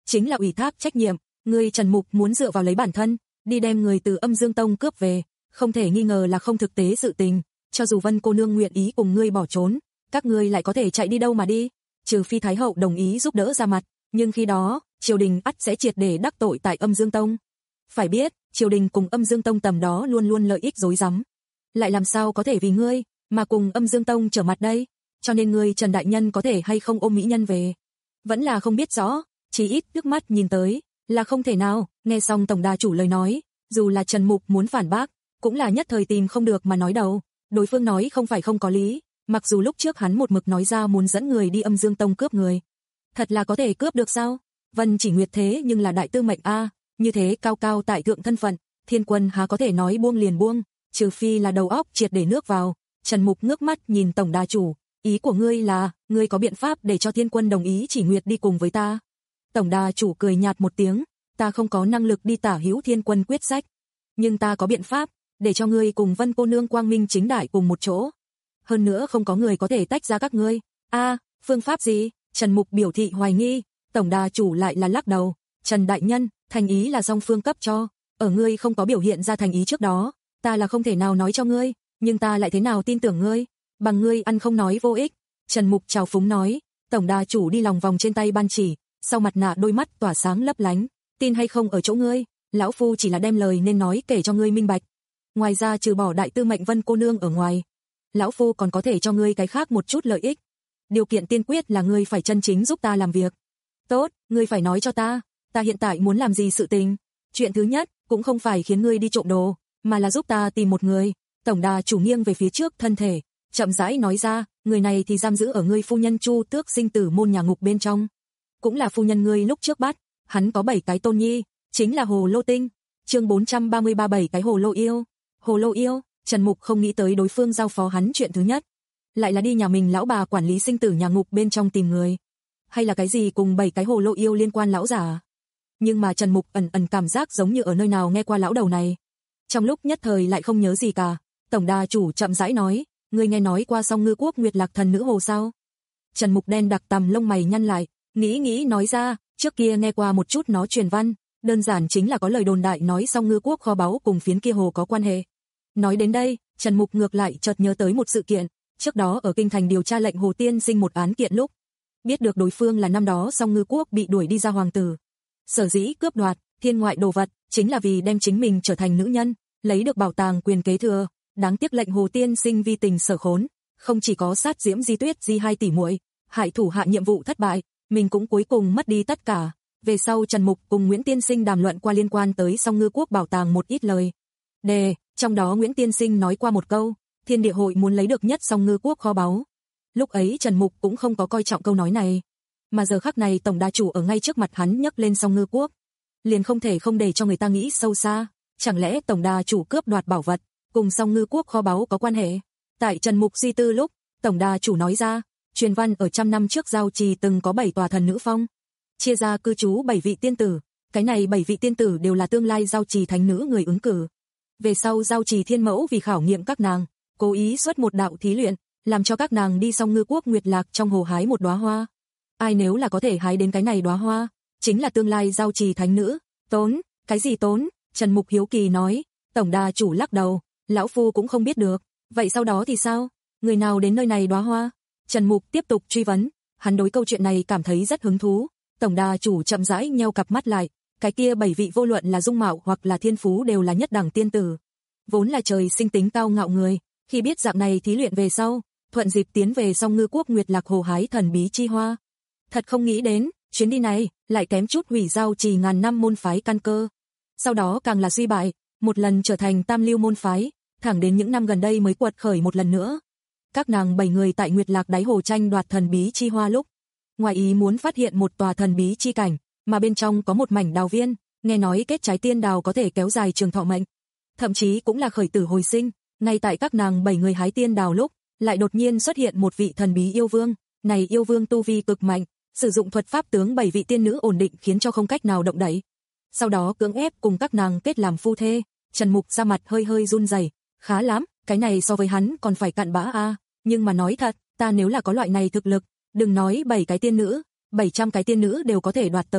chính là ủy thác trách nhiệm, ngươi Trần Mục muốn dựa vào lấy bản thân, đi đem người từ Âm Dương Tông cướp về, không thể nghi ngờ là không thực tế sự tình, cho dù Vân cô nương nguyện ý cùng ngươi bỏ trốn, các ngươi lại có thể chạy đi đâu mà đi, trừ phi Thái hậu đồng ý giúp đỡ ra mặt, nhưng khi đó, triều đình ắt sẽ triệt để đắc tội tại Âm Dương Tông. Phải biết, triều đình cùng Âm Dương Tông tầm đó luôn luôn lợi ích rối rắm, lại làm sao có thể vì ngươi mà cùng Âm Dương Tông trở mặt đây, cho nên ngươi Trần đại nhân có thể hay không ôm mỹ nhân về, vẫn là không biết rõ, chỉ ít nước mắt nhìn tới là không thể nào. Nghe xong tổng đà chủ lời nói, dù là Trần Mục muốn phản bác, cũng là nhất thời tìm không được mà nói đầu, đối phương nói không phải không có lý, mặc dù lúc trước hắn một mực nói ra muốn dẫn người đi Âm Dương Tông cướp người, thật là có thể cướp được sao? Vân Chỉ Nguyệt thế nhưng là đại tư mệnh a, như thế cao cao tại thượng thân phận, Thiên Quân há có thể nói buông liền buông, trừ phi là đầu óc triệt để nước vào. Trần Mục ngước mắt nhìn tổng đà chủ, ý của ngươi là, ngươi có biện pháp để cho Thiên Quân đồng ý Chỉ Nguyệt đi cùng với ta? Tổng đà chủ cười nhạt một tiếng, ta không có năng lực đi tả hữu Thiên Quân quyết sách, nhưng ta có biện pháp để cho ngươi cùng Vân cô nương quang minh chính đại cùng một chỗ. Hơn nữa không có người có thể tách ra các ngươi. A, phương pháp gì? Trần Mục biểu thị hoài nghi, tổng đà chủ lại là lắc đầu, Trần đại nhân, thành ý là song phương cấp cho, ở ngươi không có biểu hiện ra thành ý trước đó, ta là không thể nào nói cho ngươi, nhưng ta lại thế nào tin tưởng ngươi, bằng ngươi ăn không nói vô ích. Trần Mục trào phúng nói, tổng đà chủ đi lòng vòng trên tay ban chỉ, sau mặt nạ đôi mắt tỏa sáng lấp lánh, tin hay không ở chỗ ngươi, lão phu chỉ là đem lời nên nói kể cho ngươi minh bạch. Ngoài ra trừ bỏ đại tư mệnh Vân cô nương ở ngoài, lão phu còn có thể cho ngươi cái khác một chút lợi ích. Điều kiện tiên quyết là ngươi phải chân chính giúp ta làm việc. Tốt, ngươi phải nói cho ta, ta hiện tại muốn làm gì sự tình. Chuyện thứ nhất, cũng không phải khiến ngươi đi trộm đồ, mà là giúp ta tìm một người. Tổng đà chủ nghiêng về phía trước thân thể, chậm rãi nói ra, người này thì giam giữ ở ngươi phu nhân Chu Tước sinh tử môn nhà ngục bên trong. Cũng là phu nhân ngươi lúc trước bắt, hắn có bảy cái tôn nhi, chính là Hồ Lô Tinh. Chương bốn trăm ba mươi ba bảy cái Hồ Lô yêu. Hồ Lô yêu, Trần Mục không nghĩ tới đối phương giao phó hắn chuyện thứ nhất, lại là đi nhà mình lão bà quản lý sinh tử nhà ngục bên trong tìm người, hay là cái gì cùng bảy cái Hồ Lô yêu liên quan lão giả. Nhưng mà Trần Mục ẩn ẩn cảm giác giống như ở nơi nào nghe qua lão đầu này. Trong lúc nhất thời lại không nhớ gì cả, tổng đà chủ chậm rãi nói, ngươi nghe nói qua Song Ngư Quốc Nguyệt Lạc thần nữ hồ sao? Trần Mục đen đặc tằm lông mày nhăn lại, nghĩ nghĩ nói ra, trước kia nghe qua một chút nó truyền văn, đơn giản chính là có lời đồn đại nói Song Ngư Quốc kho báu cùng phiến kia hồ có quan hệ. Nói đến đây, Trần Mục ngược lại chợt nhớ tới một sự kiện, trước đó ở kinh thành điều tra lệnh Hồ Tiên Sinh một án kiện lúc, biết được đối phương là năm đó Song Ngư Quốc bị đuổi đi ra hoàng tử. Sở dĩ cướp đoạt thiên ngoại đồ vật, chính là vì đem chính mình trở thành nữ nhân, lấy được bảo tàng quyền kế thừa. Đáng tiếc lệnh Hồ Tiên Sinh vi tình sở khốn, không chỉ có sát Diễm Di Tuyết Di hai tỷ muội, hại thủ hạ nhiệm vụ thất bại, mình cũng cuối cùng mất đi tất cả. Về sau Trần Mục cùng Nguyễn Tiên Sinh đàm luận qua liên quan tới Song Ngư Quốc bảo tàng một ít lời đề, trong đó Nguyễn Tiên Sinh nói qua một câu, Thiên Địa hội muốn lấy được nhất Song Ngư Quốc kho báu. Lúc ấy Trần Mục cũng không có coi trọng câu nói này, mà giờ khắc này tổng đà chủ ở ngay trước mặt hắn nhấc lên Song Ngư Quốc, liền không thể không để cho người ta nghĩ sâu xa, chẳng lẽ tổng đà chủ cướp đoạt bảo vật cùng Song Ngư Quốc kho báu có quan hệ? Tại Trần Mục suy tư lúc, tổng đà chủ nói ra, truyền văn ở trăm năm trước Giao Trì từng có bảy tòa thần nữ phong, chia ra cư trú bảy vị tiên tử, cái này bảy vị tiên tử đều là tương lai Giao Trì thánh nữ người ứng cử. Về sau Giao Trì Thiên Mẫu vì khảo nghiệm các nàng, cố ý xuất một đạo thí luyện, làm cho các nàng đi Song Ngư Quốc Nguyệt Lạc trong hồ hái một đóa hoa. Ai nếu là có thể hái đến cái này đóa hoa, chính là tương lai Giao Trì thánh nữ. Tốn, cái gì tốn? Trần Mục hiếu kỳ nói. Tổng đà chủ lắc đầu, lão phu cũng không biết được. Vậy sau đó thì sao? Người nào đến nơi này đóa hoa? Trần Mục tiếp tục truy vấn, hắn đối câu chuyện này cảm thấy rất hứng thú. Tổng đà chủ chậm rãi nheo cặp mắt lại, cái kia bảy vị vô luận là dung mạo hoặc là thiên phú đều là nhất đẳng tiên tử, vốn là trời sinh tính cao ngạo người, khi biết dạng này thí luyện về sau, thuận dịp tiến về Song Ngư Quốc Nguyệt Lạc hồ hái thần bí chi hoa. Thật không nghĩ đến, chuyến đi này lại kém chút hủy Giao Trì ngàn năm môn phái căn cơ. Sau đó càng là suy bại, một lần trở thành tam lưu môn phái, thẳng đến những năm gần đây mới quật khởi một lần nữa. Các nàng bảy người tại Nguyệt Lạc đáy hồ tranh đoạt thần bí chi hoa lúc, ngoài ý muốn phát hiện một tòa thần bí chi cảnh, mà bên trong có một mảnh đào viên, nghe nói kết trái tiên đào có thể kéo dài trường thọ mệnh, thậm chí cũng là khởi tử hồi sinh. Ngay tại các nàng bảy người hái tiên đào lúc, lại đột nhiên xuất hiện một vị thần bí yêu vương, này yêu vương tu vi cực mạnh, sử dụng thuật pháp tướng bảy vị tiên nữ ổn định khiến cho không cách nào động đậy. Sau đó cưỡng ép cùng các nàng kết làm phu thê. Trần Mục ra mặt hơi hơi run rẩy, khá lắm, cái này so với hắn còn phải cặn bã a, nhưng mà nói thật, ta nếu là có loại này thực lực, đừng nói bảy cái tiên nữ, bảy trăm cái tiên nữ đều có thể đoạt tới,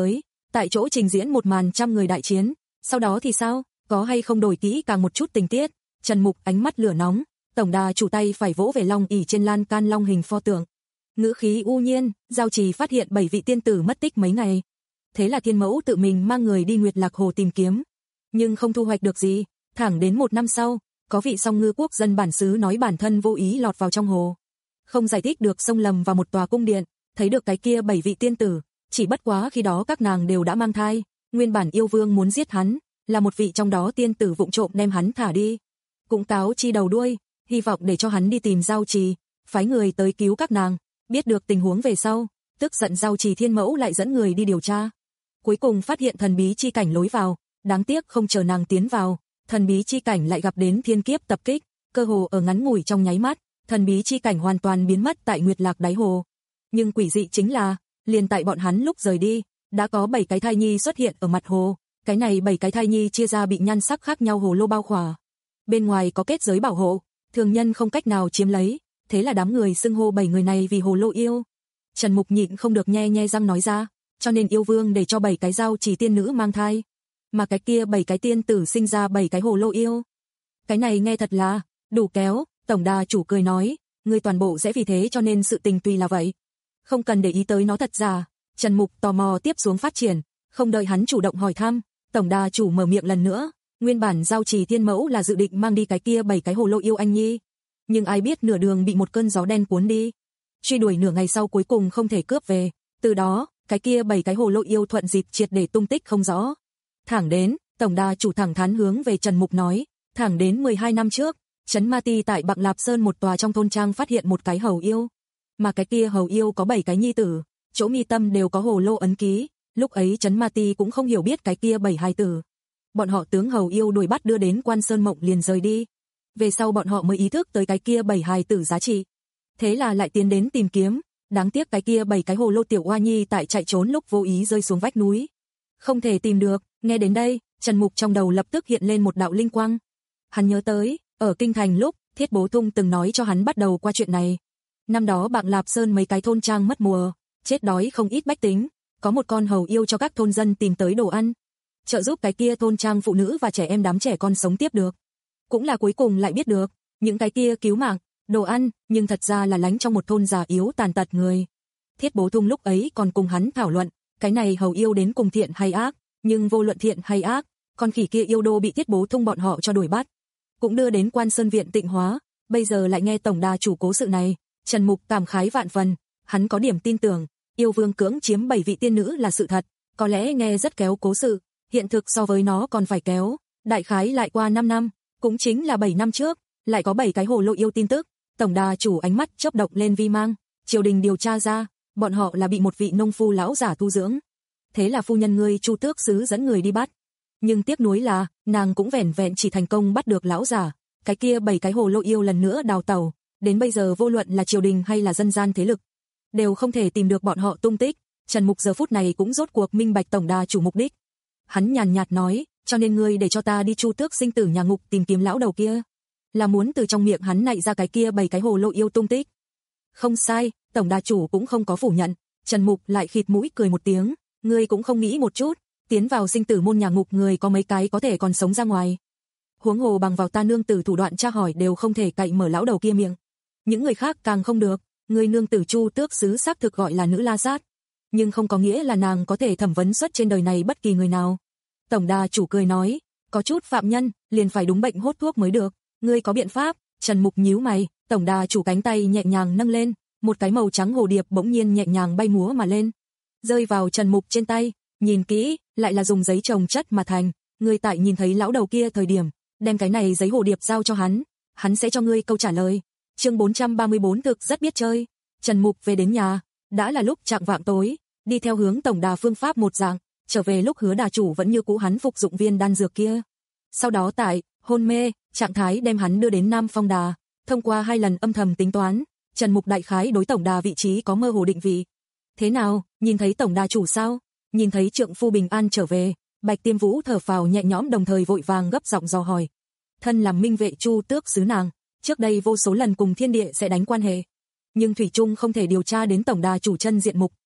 tại chỗ trình diễn một màn trăm người đại chiến, sau đó thì sao, có hay không đổi kỹ càng một chút tình tiết? Trần Mục ánh mắt lửa nóng, tổng đà chủ tay phải vỗ về long ỷ trên lan can long hình pho tượng. Ngữ khí u nhiên, Giao Trì phát hiện bảy vị tiên tử mất tích mấy ngày. Thế là Thiên Mẫu tự mình mang người đi Nguyệt Lạc Hồ tìm kiếm, nhưng không thu hoạch được gì, thẳng đến một năm sau, có vị song ngư quốc dân bản xứ nói bản thân vô ý lọt vào trong hồ. Không giải thích được xông lầm vào một tòa cung điện, thấy được cái kia bảy vị tiên tử, chỉ bất quá khi đó các nàng đều đã mang thai, nguyên bản yêu vương muốn giết hắn, là một vị trong đó tiên tử vụng trộm đem hắn thả đi. Cũng cáo chi đầu đuôi, hy vọng để cho hắn đi tìm Giao Trì, phái người tới cứu các nàng, biết được tình huống về sau, tức giận Giao Trì Thiên Mẫu lại dẫn người đi điều tra. Cuối cùng phát hiện thần bí chi cảnh lối vào, đáng tiếc không chờ nàng tiến vào, thần bí chi cảnh lại gặp đến thiên kiếp tập kích, cơ hồ ở ngắn ngủi trong nháy mắt, thần bí chi cảnh hoàn toàn biến mất tại Nguyệt Lạc đáy hồ. Nhưng quỷ dị chính là, liền tại bọn hắn lúc rời đi, đã có bảy cái thai nhi xuất hiện ở mặt hồ, cái này bảy cái thai nhi chia ra bị nhan sắc khác nhau hồ lô bao khỏa. Bên ngoài có kết giới bảo hộ, thường nhân không cách nào chiếm lấy, thế là đám người xưng hô bảy người này vì hồ lô yêu. Trần Mục nhịn không được nhe nhe răng nói ra, cho nên yêu vương để cho bảy cái Giao Trì tiên nữ mang thai, mà cái kia bảy cái tiên tử sinh ra bảy cái hồ lô yêu. Cái này nghe thật là đủ kéo, tổng đà chủ cười nói, người toàn bộ sẽ vì thế cho nên sự tình tùy là vậy. Không cần để ý tới nó thật giả. Trần Mục tò mò tiếp xuống phát triển, không đợi hắn chủ động hỏi thăm, tổng đà chủ mở miệng lần nữa, nguyên bản Giao Trì Thiên Mẫu là dự định mang đi cái kia bảy cái hồ lô yêu anh nhi, nhưng ai biết nửa đường bị một cơn gió đen cuốn đi. Truy đuổi nửa ngày sau cuối cùng không thể cướp về, từ đó, cái kia bảy cái hồ lô yêu thuận dịp triệt để tung tích không rõ. Thẳng đến, tổng đà chủ thẳng thắn hướng về Trần Mục nói, thẳng đến mười hai năm trước, Trấn Ma Ti tại Bạc Lạp Sơn một tòa trong thôn trang phát hiện một cái hầu yêu, mà cái kia hầu yêu có bảy cái nhi tử, chỗ mi tâm đều có hồ lô ấn ký, lúc ấy Trấn Ma Ti cũng không hiểu biết cái kia bảy hài tử. Bọn họ tướng hầu yêu đuổi bắt đưa đến Quan Sơn Mộng liền rời đi. Về sau bọn họ mới ý thức tới cái kia bảy hài tử giá trị. Thế là lại tiến đến tìm kiếm, đáng tiếc cái kia bảy cái hồ lô tiểu oa nhi tại chạy trốn lúc vô ý rơi xuống vách núi. Không thể tìm được, nghe đến đây, Trần Mục trong đầu lập tức hiện lên một đạo linh quang. Hắn nhớ tới, ở kinh thành lúc, Thiết Bố Thung từng nói cho hắn bắt đầu qua chuyện này. Năm đó Bạc Lạp Sơn mấy cái thôn trang mất mùa, chết đói không ít bách tính, có một con hầu yêu cho các thôn dân tìm tới đồ ăn, trợ giúp cái kia thôn trang phụ nữ và trẻ em đám trẻ con sống tiếp được. Cũng là cuối cùng lại biết được, những cái kia cứu mạng, đồ ăn, nhưng thật ra là lánh trong một thôn già yếu tàn tật người. Thiết Bố Thung lúc ấy còn cùng hắn thảo luận, cái này hầu yêu đến cùng thiện hay ác, nhưng vô luận thiện hay ác, con khỉ kia yêu đô bị Thiết Bố Thung bọn họ cho đuổi bắt, cũng đưa đến Quan Sơn viện tịnh hóa, bây giờ lại nghe tổng đà chủ cố sự này, Trần Mục cảm khái vạn phần, hắn có điểm tin tưởng, yêu vương cưỡng chiếm bảy vị tiên nữ là sự thật, có lẽ nghe rất kéo cố sự, hiện thực so với nó còn phải kéo, đại khái lại qua năm năm, cũng chính là bảy năm trước, lại có bảy cái hồ lô yêu tin tức, tổng đà chủ ánh mắt chớp động lên vi mang, triều đình điều tra ra, bọn họ là bị một vị nông phu lão giả tu dưỡng. Thế là phu nhân ngươi Chu Tước sứ dẫn người đi bắt, nhưng tiếc nuối là, nàng cũng vẻn vẹn chỉ thành công bắt được lão giả, cái kia bảy cái hồ lô yêu lần nữa đào tẩu, đến bây giờ vô luận là triều đình hay là dân gian thế lực, đều không thể tìm được bọn họ tung tích. Trần Mục giờ phút này cũng rốt cuộc minh bạch tổng đà chủ mục đích. Hắn nhàn nhạt nói, cho nên ngươi để cho ta đi Chu Tước sinh tử nhà ngục tìm kiếm lão đầu kia, là muốn từ trong miệng hắn nạy ra cái kia bảy cái hồ lô yêu tung tích. Không sai, tổng đà chủ cũng không có phủ nhận. Trần Mục lại khịt mũi cười một tiếng, ngươi cũng không nghĩ một chút, tiến vào sinh tử môn nhà ngục người có mấy cái có thể còn sống ra ngoài. Huống hồ bằng vào ta nương tử thủ đoạn tra hỏi đều không thể cậy mở lão đầu kia miệng. Những người khác càng không được, người nương tử Chu Tước sứ xác thực gọi là nữ la sát, nhưng không có nghĩa là nàng có thể thẩm vấn xuất trên đời này bất kỳ người nào. Tổng đà chủ cười nói, có chút phạm nhân, liền phải đúng bệnh hốt thuốc mới được, ngươi có biện pháp? Trần Mục nhíu mày, tổng đà chủ cánh tay nhẹ nhàng nâng lên, một cái màu trắng hồ điệp bỗng nhiên nhẹ nhàng bay múa mà lên, rơi vào Trần Mục trên tay, nhìn kỹ, lại là dùng giấy trồng chất mà thành, ngươi tại nhìn thấy lão đầu kia thời điểm, đem cái này giấy hồ điệp giao cho hắn, hắn sẽ cho ngươi câu trả lời. Chương bốn trăm ba mươi bốn thực rất biết chơi. Trần Mục về đến nhà, đã là lúc chạng vạng tối, đi theo hướng tổng đà phương pháp một dạng, trở về lúc Hứa đà chủ vẫn như cũ hắn phục dụng viên đan dược kia. Sau đó tại hôn mê trạng thái đem hắn đưa đến Nam Phong Đà, thông qua hai lần âm thầm tính toán, Trần Mục đại khái đối tổng đà vị trí có mơ hồ định vị. Thế nào, nhìn thấy tổng đà chủ sao? Nhìn thấy trượng phu bình an trở về, Bạch Tiêm Vũ thở phào nhẹ nhõm đồng thời vội vàng gấp giọng dò hỏi. Thân làm minh vệ Chu Tước sứ nàng, trước đây vô số lần cùng thiên địa sẽ đánh quan hệ, nhưng thủy chung không thể điều tra đến tổng đà chủ chân diện mục.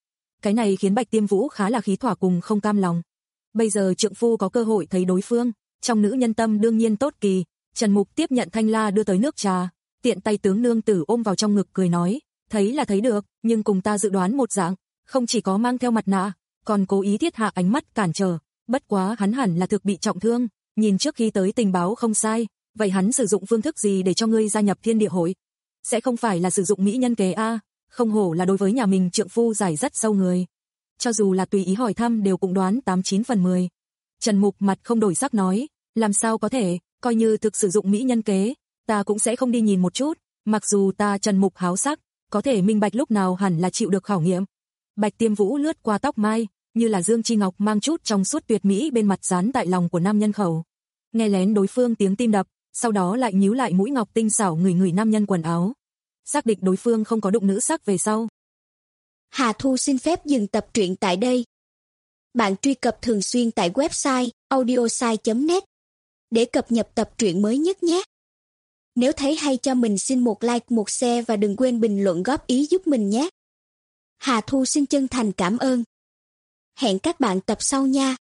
Cái này khiến Bạch Tiêm Vũ khá là khí thỏa cùng không cam lòng. Bây giờ trượng phu có cơ hội thấy đối phương, trong nữ nhân tâm đương nhiên tốt kỳ. Trần Mục tiếp nhận thanh la đưa tới nước trà, tiện tay tướng nương tử ôm vào trong ngực cười nói, thấy là thấy được, nhưng cùng ta dự đoán một dạng, không chỉ có mang theo mặt nạ, còn cố ý thiết hạ ánh mắt cản trở, bất quá hắn hẳn là thực bị trọng thương, nhìn trước khi tới tình báo không sai, vậy hắn sử dụng phương thức gì để cho ngươi gia nhập Thiên Địa hội? Sẽ không phải là sử dụng mỹ nhân kế a, không hổ là đối với nhà mình trượng phu giải rất sâu người. Cho dù là tùy ý hỏi thăm đều cũng đoán tám chín phần mười. Trần Mục mặt không đổi sắc nói, làm sao có thể, coi như thực sử dụng mỹ nhân kế, ta cũng sẽ không đi nhìn một chút, mặc dù ta Trần Mục háo sắc, có thể minh bạch lúc nào hẳn là chịu được khảo nghiệm. Bạch Tiêm Vũ lướt qua tóc mai, như là dương chi ngọc mang chút trong suốt tuyệt mỹ bên mặt dán tại lòng của nam nhân khẩu. Nghe lén đối phương tiếng tim đập, sau đó lại nhíu lại mũi ngọc tinh xảo ngửi ngửi nam nhân quần áo. Xác định đối phương không có đụng nữ sắc về sau. Hà Thu xin phép dừng tập truyện tại đây. Bạn truy cập thường xuyên tại website audiosai chấm net để cập nhật tập truyện mới nhất nhé. Nếu thấy hay cho mình xin một like, một share và đừng quên bình luận góp ý giúp mình nhé. Hà Thu xin chân thành cảm ơn. Hẹn các bạn tập sau nha.